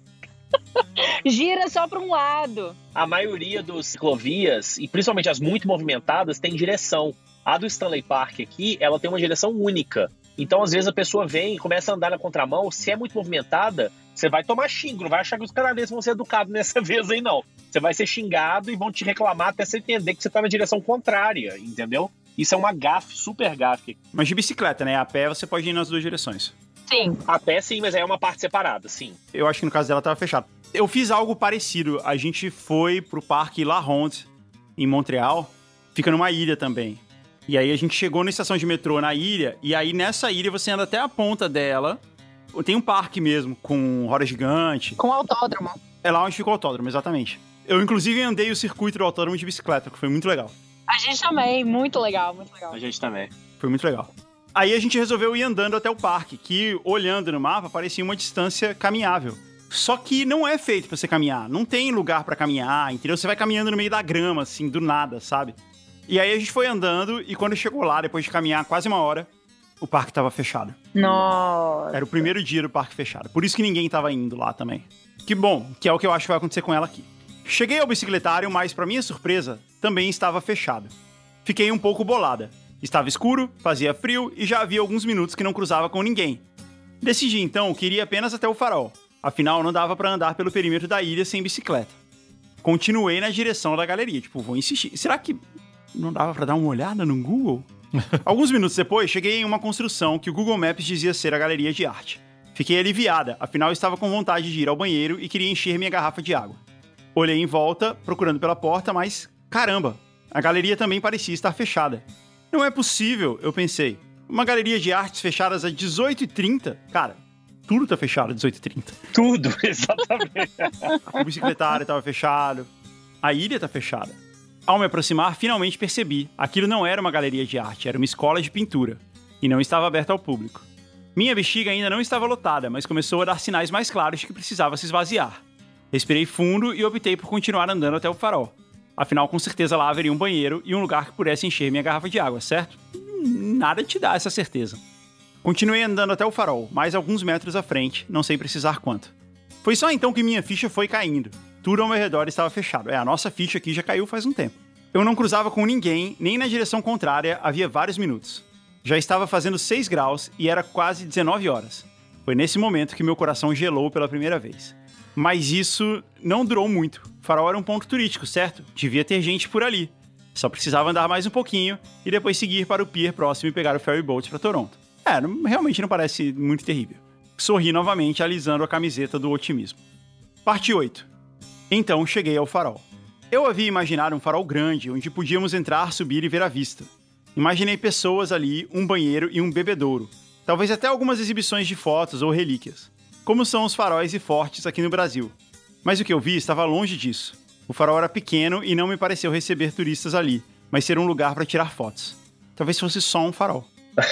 Gira só para um lado. A maioria dos ciclovias, e principalmente as muito movimentadas, tem direção. A do Stanley Park aqui, ela tem uma direção única. Então, às vezes, a pessoa vem e começa a andar na contramão. Se é muito movimentada, você vai tomar xingo. Não vai achar que os canadenses vão ser educados nessa vez aí, não. Você vai ser xingado e vão te reclamar até você entender que você tá na direção contrária, entendeu? Isso é uma gafe, super gafe. Mas de bicicleta, né? A pé você pode ir nas duas direções. Sim. A pé sim, mas aí é uma parte separada, sim. Eu acho que no caso dela tava fechado. Eu fiz algo parecido. A gente foi pro Parque La Ronde, em Montreal. Fica numa ilha também. E aí a gente chegou na estação de metrô na ilha, e aí nessa ilha você anda até a ponta dela. Tem um parque mesmo, com roda gigante. Com autódromo. É lá onde fica o autódromo, exatamente. Eu, inclusive, andei o circuito do autódromo de bicicleta, que foi muito legal. A gente também, muito legal, muito legal. A gente também. Foi muito legal. Aí a gente resolveu ir andando até o parque, que, olhando no mapa, parecia uma distância caminhável. Só que não é feito pra você caminhar. Não tem lugar pra caminhar, entendeu? Você vai caminhando no meio da grama, assim, do nada, sabe? E aí a gente foi andando, e quando chegou lá, depois de caminhar quase uma hora, o parque tava fechado. Nossa. Era o primeiro dia do parque fechado. Por isso que ninguém tava indo lá também. Que bom, que é o que eu acho que vai acontecer com ela aqui. Cheguei ao bicicletário, mas pra minha surpresa, também estava fechado. Fiquei um pouco bolada. Estava escuro, fazia frio e já havia alguns minutos que não cruzava com ninguém. Decidi então que iria apenas até o farol. Afinal, não dava pra andar pelo perímetro da ilha sem bicicleta. Continuei na direção da galeria. Tipo, vou insistir. Será que não dava pra dar uma olhada no Google? Alguns minutos depois, cheguei em uma construção que o Google Maps dizia ser a galeria de arte. Fiquei aliviada, afinal estava com vontade de ir ao banheiro e queria encher minha garrafa de água. Olhei em volta, procurando pela porta, mas, caramba, a galeria também parecia estar fechada. Não é possível, eu pensei. Uma galeria de artes fechadas às 18h30? Cara, tudo tá fechado às 18h30. Tudo, exatamente. O bicicletário tava fechado, a ilha tá fechada. Ao me aproximar, finalmente percebi. Aquilo não era uma galeria de arte, era uma escola de pintura. E não estava aberta ao público. Minha bexiga ainda não estava lotada, mas começou a dar sinais mais claros de que precisava se esvaziar. Respirei fundo e optei por continuar andando até o farol. Afinal, com certeza lá haveria um banheiro e um lugar que pudesse encher minha garrafa de água, certo? Nada te dá essa certeza. Continuei andando até o farol, mais alguns metros à frente, não sei precisar quanto. Foi só então que minha ficha foi caindo. Tudo ao meu redor estava fechado. A nossa ficha aqui já caiu faz um tempo. Eu não cruzava com ninguém, nem na direção contrária, havia vários minutos. Já estava fazendo 6 graus e era quase 19 horas. Foi nesse momento que meu coração gelou pela primeira vez. Mas isso não durou muito. O farol era um ponto turístico, certo? Devia ter gente por ali. Só precisava andar mais um pouquinho e depois seguir para o pier próximo e pegar o ferry boat para Toronto. Realmente não parece muito terrível. Sorri novamente, alisando a camiseta do otimismo. Parte 8. Então cheguei ao farol. Eu havia imaginado um farol grande, onde podíamos entrar, subir e ver a vista. Imaginei pessoas ali, um banheiro e um bebedouro. Talvez até algumas exibições de fotos ou relíquias. Como são os faróis e fortes aqui no Brasil. Mas o que eu vi estava longe disso. O farol era pequeno e não me pareceu receber turistas ali, mas ser um lugar para tirar fotos. Talvez fosse só um farol.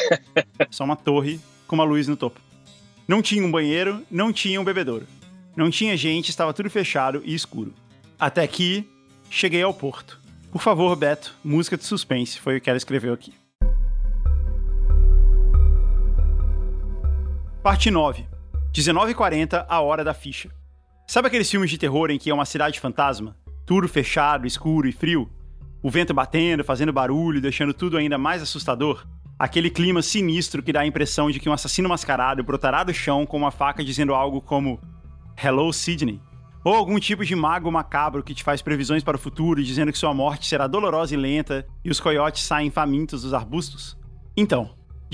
Só uma torre com uma luz no topo. Não tinha um banheiro, não tinha um bebedouro. Não tinha gente, estava tudo fechado e escuro. Até que cheguei ao porto. Por favor, Beto, música de suspense, foi o que ela escreveu aqui. Parte 9. 19h40, a hora da ficha. Sabe aqueles filmes de terror em que é uma cidade fantasma? Tudo fechado, escuro e frio? O vento batendo, fazendo barulho, deixando tudo ainda mais assustador? Aquele clima sinistro que dá a impressão de que um assassino mascarado brotará do chão com uma faca dizendo algo como: Hello, Sidney. Ou algum tipo de mago macabro que te faz previsões para o futuro, dizendo que sua morte será dolorosa e lenta e os coiotes saem famintos dos arbustos? Então,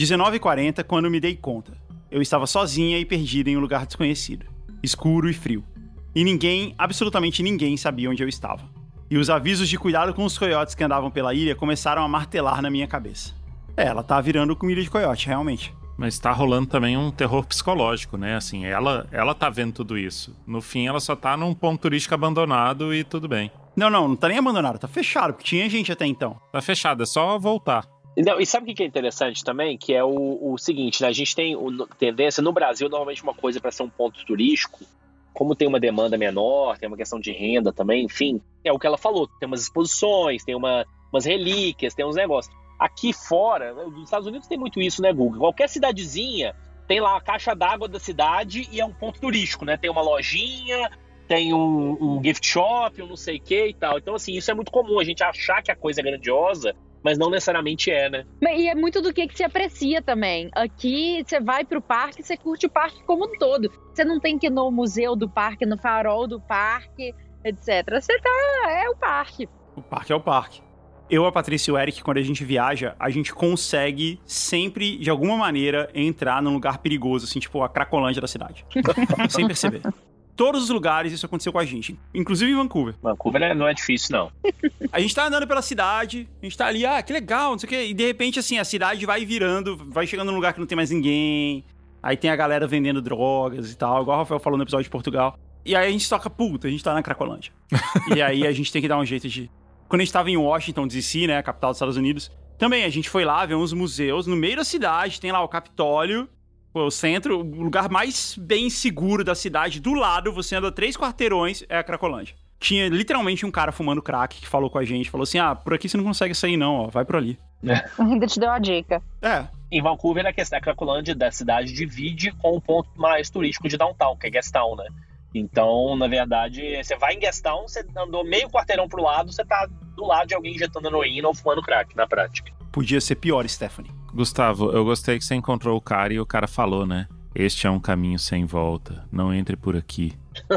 19h40 quando me dei conta. Eu estava sozinha e perdida em um lugar desconhecido, escuro e frio. E ninguém, absolutamente ninguém, sabia onde eu estava. E os avisos de cuidado com os coiotes que andavam pela ilha começaram a martelar na minha cabeça. Ela tá virando comida de coiote, realmente. Mas tá rolando também um terror psicológico, né? Assim, ela tá vendo tudo isso. No fim, ela só tá num ponto turístico abandonado e tudo bem. Não tá nem abandonado, tá fechado, porque tinha gente até então. Tá fechado, é só voltar. Não, e sabe o que é interessante também? Que é o seguinte, né? A gente tem tendência, no Brasil, normalmente uma coisa para ser um ponto turístico, como tem uma demanda menor, tem uma questão de renda também, enfim, é o que ela falou, tem umas exposições, tem umas relíquias, tem uns negócios. Aqui fora, nos Estados Unidos tem muito isso, né, Guga? Qualquer cidadezinha tem lá a caixa d'água da cidade e é um ponto turístico, né? Tem uma lojinha, tem um gift shop, um não sei o que e tal. Então, assim, isso é muito comum, a gente achar que a coisa é grandiosa, mas não necessariamente é, né? E é muito do que se aprecia também. Aqui, você vai pro parque, você curte o parque como um todo. Você não tem que ir no museu do parque, no farol do parque, etc. É o parque. O parque é o parque. Eu, a Patrícia e o Eric, quando a gente viaja, a gente consegue sempre, de alguma maneira, entrar num lugar perigoso, assim, tipo a Cracolândia da cidade. Sem perceber. Todos os lugares isso aconteceu com a gente, inclusive em Vancouver. Vancouver não é difícil, não. A gente tá andando pela cidade, a gente tá ali, que legal, não sei o quê, e de repente, assim, a cidade vai virando, vai chegando num lugar que não tem mais ninguém, aí tem a galera vendendo drogas e tal, igual o Rafael falou no episódio de Portugal. E aí a gente toca, puta, a gente tá na Cracolândia. E aí a gente tem que dar um jeito de... Quando a gente tava em Washington, D.C., né, a capital dos Estados Unidos, também a gente foi lá ver uns museus no meio da cidade, tem lá o Capitólio, o centro, o lugar mais bem seguro da cidade, do lado, você anda 3 quarteirões, é a Cracolândia. Tinha literalmente um cara fumando crack que falou com a gente, falou assim, por aqui você não consegue sair não, ó, vai por ali. Ainda te deu a dica. Em Vancouver, a Cracolândia da cidade divide com o ponto mais turístico de downtown, que é Gastown, né? Então, na verdade, você vai em Gastown, você andou meio quarteirão pro lado, você tá do lado de alguém injetando heroína ou fumando crack, na prática. Podia ser pior, Stephanie. Gustavo, eu gostei que você encontrou o cara e o cara falou, né? Este é um caminho sem volta, não entre por aqui.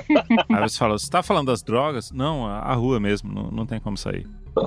Aí você fala, você tá falando das drogas? Não, a rua mesmo, não tem como sair.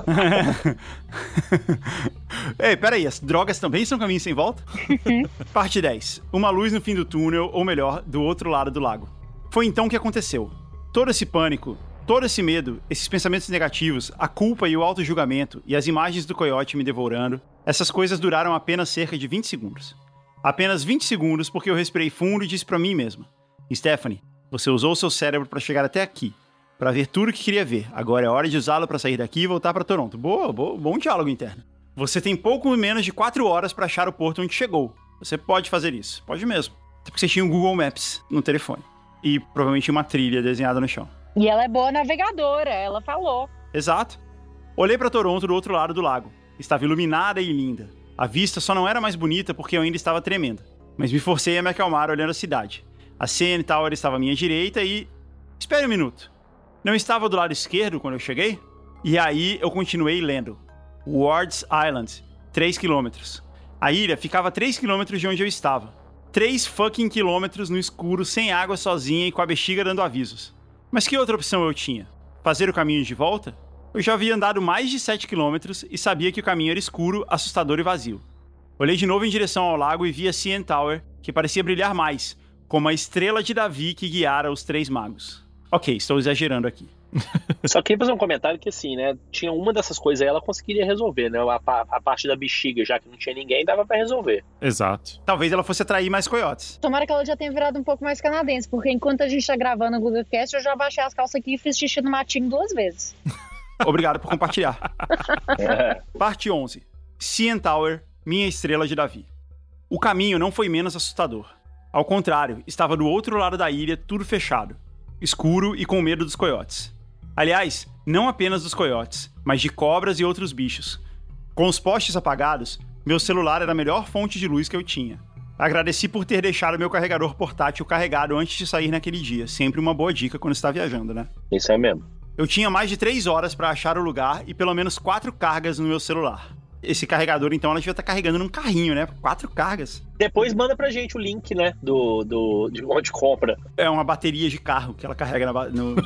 Ei, peraí, as drogas também são caminhos sem volta? Parte 10. Uma luz no fim do túnel, ou melhor, do outro lado do lago. Foi então que aconteceu. Todo esse pânico, todo esse medo, esses pensamentos negativos, a culpa e o auto-julgamento e as imagens do coiote me devorando, essas coisas duraram apenas cerca de 20 segundos. Apenas 20 segundos porque eu respirei fundo e disse pra mim mesma: Stephanie, você usou o seu cérebro pra chegar até aqui, pra ver tudo o que queria ver. Agora é hora de usá-lo pra sair daqui e voltar pra Toronto. Bom diálogo interno. Você tem pouco menos de 4 horas pra achar o porto onde chegou. Você pode fazer isso. Pode mesmo. Até porque você tinha um Google Maps no telefone. E provavelmente uma trilha desenhada no chão. E ela é boa navegadora, ela falou. Exato. Olhei pra Toronto do outro lado do lago. Estava iluminada e linda. A vista só não era mais bonita porque eu ainda estava tremendo. Mas me forcei a me acalmar olhando a cidade. A CN Tower estava à minha direita e... Espere um minuto. Não estava do lado esquerdo quando eu cheguei? E aí eu continuei lendo. Wards Island, 3 quilômetros. A ilha ficava a 3 quilômetros de onde eu estava. 3 fucking quilômetros no escuro, sem água, sozinha e com a bexiga dando avisos. Mas que outra opção eu tinha? Fazer o caminho de volta? Eu já havia andado mais de 7 quilômetros e sabia que o caminho era escuro, assustador e vazio. Olhei de novo em direção ao lago e vi a CN Tower, que parecia brilhar mais, como a estrela de Davi que guiara os 3 magos. Ok, estou exagerando aqui. Só queria fazer um comentário que, assim, né, tinha uma dessas coisas aí, ela conseguiria resolver, né, a parte da bexiga, já que não tinha ninguém, dava pra resolver. Exato. Talvez ela fosse atrair mais coiotes. Tomara que ela já tenha virado um pouco mais canadense, porque enquanto a gente tá gravando o Google Cast, eu já baixei as calças aqui e fiz xixi no matinho 2 vezes. Obrigado por compartilhar. Parte 11. CN Tower, minha estrela de Davi. O caminho não foi menos assustador. Ao contrário, estava do outro lado da ilha, tudo fechado, escuro e com medo dos coiotes. Aliás, não apenas dos coiotes, mas de cobras e outros bichos. Com os postes apagados, meu celular era a melhor fonte de luz que eu tinha. Agradeci por ter deixado meu carregador portátil carregado antes de sair naquele dia. Sempre uma boa dica quando está viajando, né? Isso é mesmo. Eu tinha mais de 3 horas para achar o lugar e pelo menos 4 cargas no meu celular. Esse carregador, então, ela devia estar carregando num carrinho, né? 4 cargas. Depois manda pra gente o link, né? De onde compra. É uma bateria de carro que ela carrega no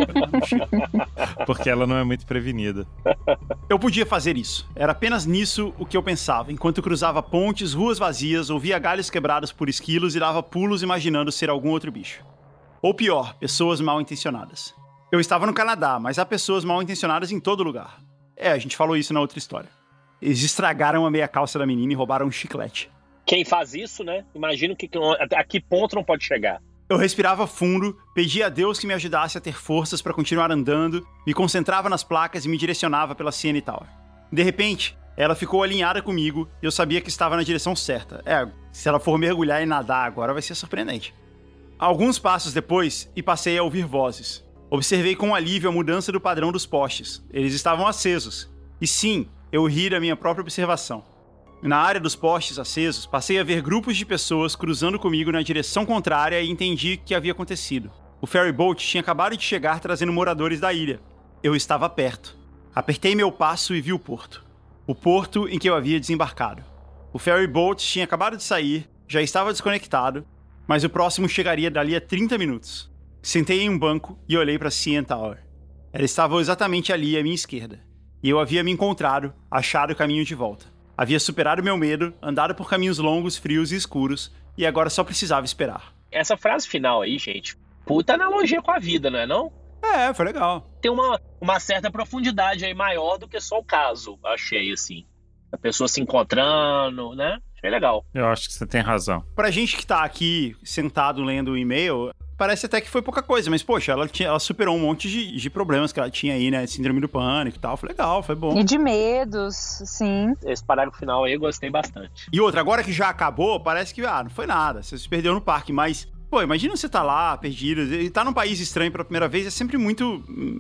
Porque ela não é muito prevenida. Eu podia fazer isso. Era apenas nisso o que eu pensava, enquanto cruzava pontes, ruas vazias, ouvia galhos quebrados por esquilos e dava pulos imaginando ser algum outro bicho. Ou pior, pessoas mal intencionadas. Eu estava no Canadá, mas há pessoas mal intencionadas em todo lugar. A gente falou isso na outra história. Eles estragaram a meia calça da menina e roubaram um chiclete. Quem faz isso, né? Imagino a que ponto não pode chegar. Eu respirava fundo, pedia a Deus que me ajudasse a ter forças para continuar andando, me concentrava nas placas e me direcionava pela CN Tower. De repente, ela ficou alinhada comigo e eu sabia que estava na direção certa. Se ela for mergulhar e nadar agora vai ser surpreendente. Alguns passos depois, e passei a ouvir vozes. Observei com alívio a mudança do padrão dos postes. Eles estavam acesos. E sim, eu ri da minha própria observação. Na área dos postes acesos, passei a ver grupos de pessoas cruzando comigo na direção contrária e entendi o que havia acontecido. O ferryboat tinha acabado de chegar trazendo moradores da ilha. Eu estava perto. Apertei meu passo e vi o porto. O porto em que eu havia desembarcado. O ferryboat tinha acabado de sair, já estava desconectado, mas o próximo chegaria dali a 30 minutos. Sentei em um banco e olhei para a CN Tower. Ela estava exatamente ali à minha esquerda. E eu havia me encontrado, achado o caminho de volta. Havia superado meu medo, andado por caminhos longos, frios e escuros, e agora só precisava esperar. Essa frase final aí, gente, puta analogia com a vida, não é não? Foi legal. Tem uma certa profundidade aí maior do que só o caso, achei, assim. A pessoa se encontrando, né? Achei legal. Eu acho que você tem razão. Pra gente que tá aqui sentado lendo o e-mail, parece até que foi pouca coisa, mas, poxa, ela superou um monte de problemas que ela tinha aí, né? Síndrome do pânico e tal. Foi legal, foi bom. E de medos, sim. Esse parágrafo final aí eu gostei bastante. E outra, agora que já acabou, parece que, não foi nada. Você se perdeu no parque, mas... Pô, imagina você tá lá, perdido, e tá num país estranho pela primeira vez, é sempre muito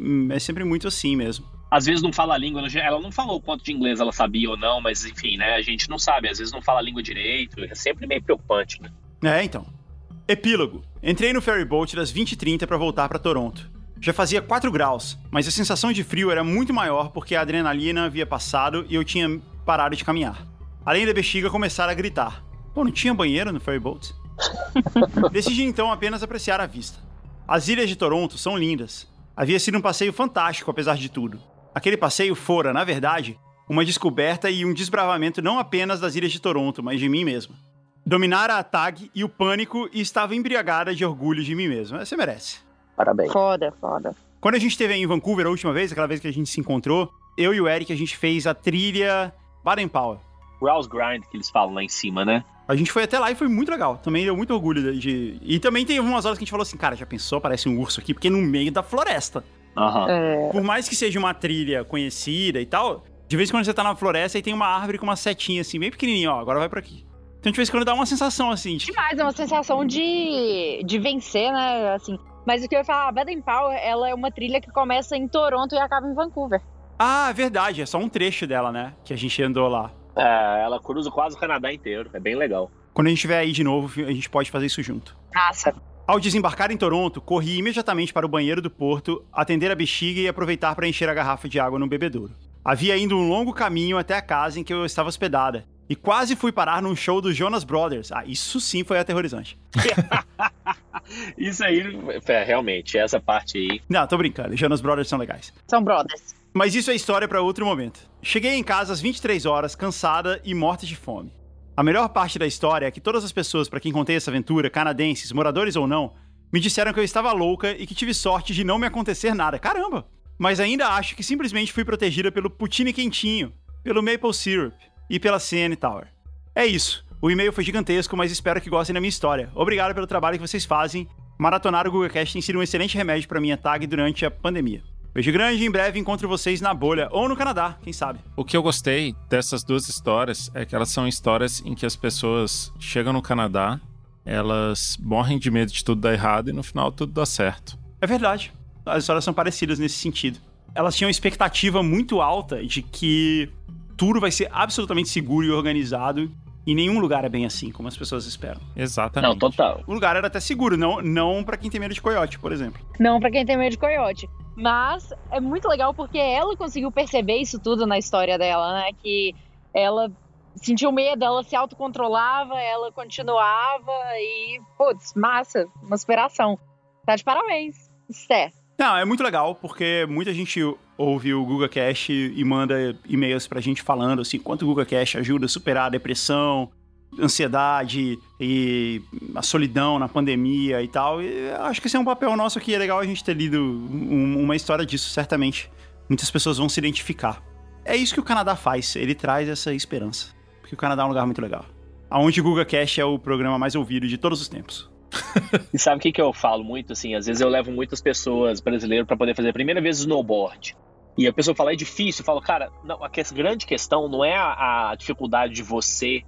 assim mesmo. Às vezes não fala a língua, ela não falou o quanto de inglês ela sabia ou não, mas enfim, né, a gente não sabe, às vezes não fala a língua direito, é sempre meio preocupante, né? Então. Epílogo. Entrei no ferryboat das 20h30 pra voltar pra Toronto. Já fazia 4 graus, mas a sensação de frio era muito maior porque a adrenalina havia passado e eu tinha parado de caminhar. Além da bexiga começar a gritar. Pô, não tinha banheiro no ferryboat? Decidi então apenas apreciar a vista. As ilhas de Toronto são lindas. Havia sido um passeio fantástico, apesar de tudo. Aquele passeio fora, na verdade, uma descoberta e um desbravamento não apenas das ilhas de Toronto, mas de mim mesmo. Dominara a tag e o pânico e estava embriagada de orgulho de mim mesmo. Você merece. Parabéns. Foda. Quando a gente esteve em Vancouver a última vez, aquela vez que a gente se encontrou, eu e o Eric, a gente fez a trilha Baden-Powell. Rouse Grind, que eles falam lá em cima, né? A gente foi até lá e foi muito legal. Também deu muito orgulho de... E também tem umas horas que a gente falou assim, cara, já pensou? Parece um urso aqui, porque é no meio da floresta. Por mais que seja uma trilha conhecida e tal, de vez em quando você tá na floresta e tem uma árvore com uma setinha assim, bem pequenininha, ó, agora vai por aqui. Então de vez em quando dá uma sensação assim. Demais, é uma sensação de vencer, né, assim. Mas o que eu ia falar, a Baden-Powell, ela é uma trilha que começa em Toronto e acaba em Vancouver. Ah, é verdade, é só um trecho dela, né, que a gente andou lá. Ela cruza quase o Canadá inteiro, é bem legal. Quando a gente estiver aí de novo, a gente pode fazer isso junto. Nossa. Ao desembarcar em Toronto, corri imediatamente para o banheiro do porto, atender a bexiga e aproveitar para encher a garrafa de água no bebedouro. Havia ainda um longo caminho até a casa em que eu estava hospedada, e quase fui parar num show dos Jonas Brothers. Isso sim foi aterrorizante. Isso aí, realmente, essa parte aí... Não, tô brincando, os Jonas Brothers são legais. São brothers. Mas isso é história para outro momento. Cheguei em casa às 23 horas, cansada e morta de fome. A melhor parte da história é que todas as pessoas para quem contei essa aventura, canadenses, moradores ou não, me disseram que eu estava louca e que tive sorte de não me acontecer nada. Caramba! Mas ainda acho que simplesmente fui protegida pelo poutine quentinho, pelo maple syrup e pela CN Tower. É isso. O e-mail foi gigantesco, mas espero que gostem da minha história. Obrigado pelo trabalho que vocês fazem. Maratonar o GugaCast tem sido um excelente remédio para minha tag durante a pandemia. Beijo grande e em breve encontro vocês na bolha ou no Canadá, quem sabe. O que eu gostei dessas duas histórias é que elas são histórias em que as pessoas chegam no Canadá, elas morrem de medo de tudo dar errado e no final tudo dá certo. É verdade. As histórias são parecidas nesse sentido. Elas tinham uma expectativa muito alta de que tudo vai ser absolutamente seguro e organizado. E nenhum lugar é bem assim, como as pessoas esperam. Exatamente. Não, total. O lugar era até seguro, não pra quem tem medo de coiote, por exemplo. Não pra quem tem medo de coiote. Mas é muito legal porque ela conseguiu perceber isso tudo na história dela, né? Que ela sentiu medo, ela se autocontrolava, ela continuava e, putz, massa, uma inspiração. Tá de parabéns, Sté. Não, é muito legal, porque muita gente ouve o GugaCast e manda e-mails pra gente falando, assim, quanto o GugaCast ajuda a superar a depressão, ansiedade e a solidão na pandemia e tal. E acho que esse é um papel nosso aqui, é legal a gente ter lido uma história disso, certamente. Muitas pessoas vão se identificar. É isso que o Canadá faz, ele traz essa esperança. Porque o Canadá é um lugar muito legal. Onde o GugaCast é o programa mais ouvido de todos os tempos. E sabe o que eu falo muito, assim? Às vezes eu levo muitas pessoas brasileiras para poder fazer a primeira vez snowboard. E a pessoa fala, é difícil. Eu falo, cara, não, a grande questão não é a dificuldade de você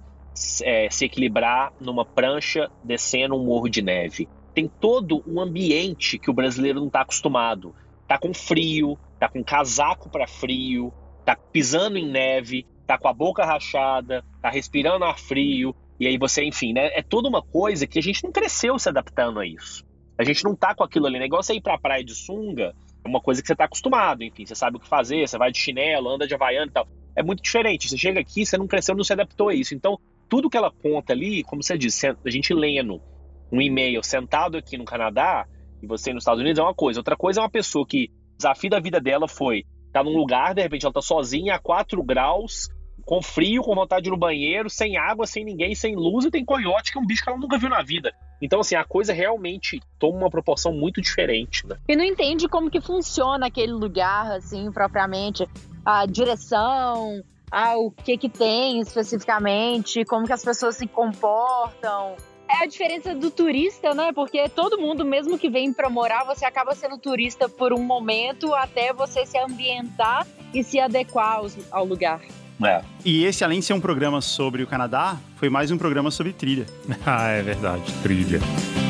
se equilibrar numa prancha descendo um morro de neve. Tem todo um ambiente que o brasileiro não está acostumado. Tá com frio, tá com casaco para frio, tá pisando em neve, tá com a boca rachada, tá respirando ar frio. E aí você, enfim, né? É toda uma coisa que a gente não cresceu se adaptando a isso. A gente não tá com aquilo ali, né? Igual você ir pra praia de sunga, é uma coisa que você tá acostumado, enfim, você sabe o que fazer, você vai de chinelo, anda de havaiana e tal. É muito diferente. Você chega aqui, você não cresceu, não se adaptou a isso. Então, tudo que ela conta ali, como você disse, a gente lendo um e-mail sentado aqui no Canadá, e você nos Estados Unidos é uma coisa. Outra coisa é uma pessoa que o desafio da vida dela foi estar num lugar, de repente ela tá sozinha, a 4 graus, com frio, com vontade de ir no banheiro, sem água, sem ninguém, sem luz, e tem coiote, que é um bicho que ela nunca viu na vida. Então, assim, a coisa realmente toma uma proporção muito diferente, né? E não entende como que funciona aquele lugar, assim, propriamente. A direção, o que tem especificamente, como que as pessoas se comportam. É a diferença do turista, né? Porque todo mundo, mesmo que vem pra morar, você acaba sendo turista por um momento até você se ambientar e se adequar ao lugar. É. E esse, além de ser um programa sobre o Canadá, foi mais um programa sobre trilha. Ah, é verdade, trilha.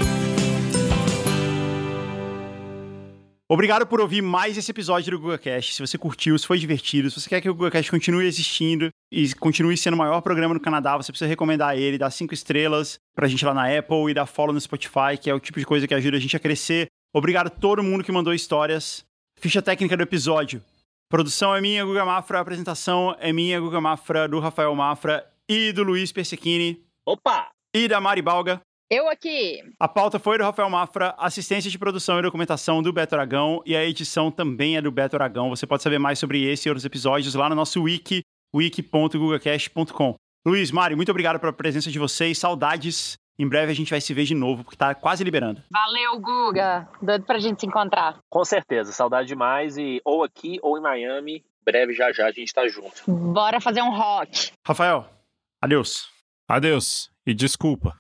Obrigado por ouvir mais esse episódio do GugaCast. Se você curtiu, se foi divertido, se você quer que o GugaCast continue existindo e continue sendo o maior programa no Canadá, você precisa recomendar ele, dar 5 estrelas pra gente lá na Apple e dar follow no Spotify, que é o tipo de coisa que ajuda a gente a crescer. Obrigado a todo mundo que mandou histórias. Ficha técnica do episódio. Produção é minha, Guga Mafra. A apresentação é minha, Guga Mafra, do Rafael Mafra e do Luiz Persechini. Opa! E da Mari Balga. Eu aqui. A pauta foi do Rafael Mafra, assistência de produção e documentação do Beto Aragão, e a edição também é do Beto Aragão. Você pode saber mais sobre esse e outros episódios lá no nosso wiki, wiki.gugacast.com. Luiz, Mari, muito obrigado pela presença de vocês, saudades. Em breve a gente vai se ver de novo, porque tá quase liberando. Valeu, Guga. Doido pra gente se encontrar. Com certeza, saudade demais. E ou aqui ou em Miami, breve já a gente tá junto. Bora fazer um rock. Rafael, adeus. Adeus. E desculpa.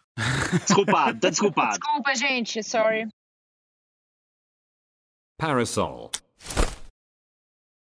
Desculpado, tá desculpado. Desculpa, gente. Sorry. Parasol.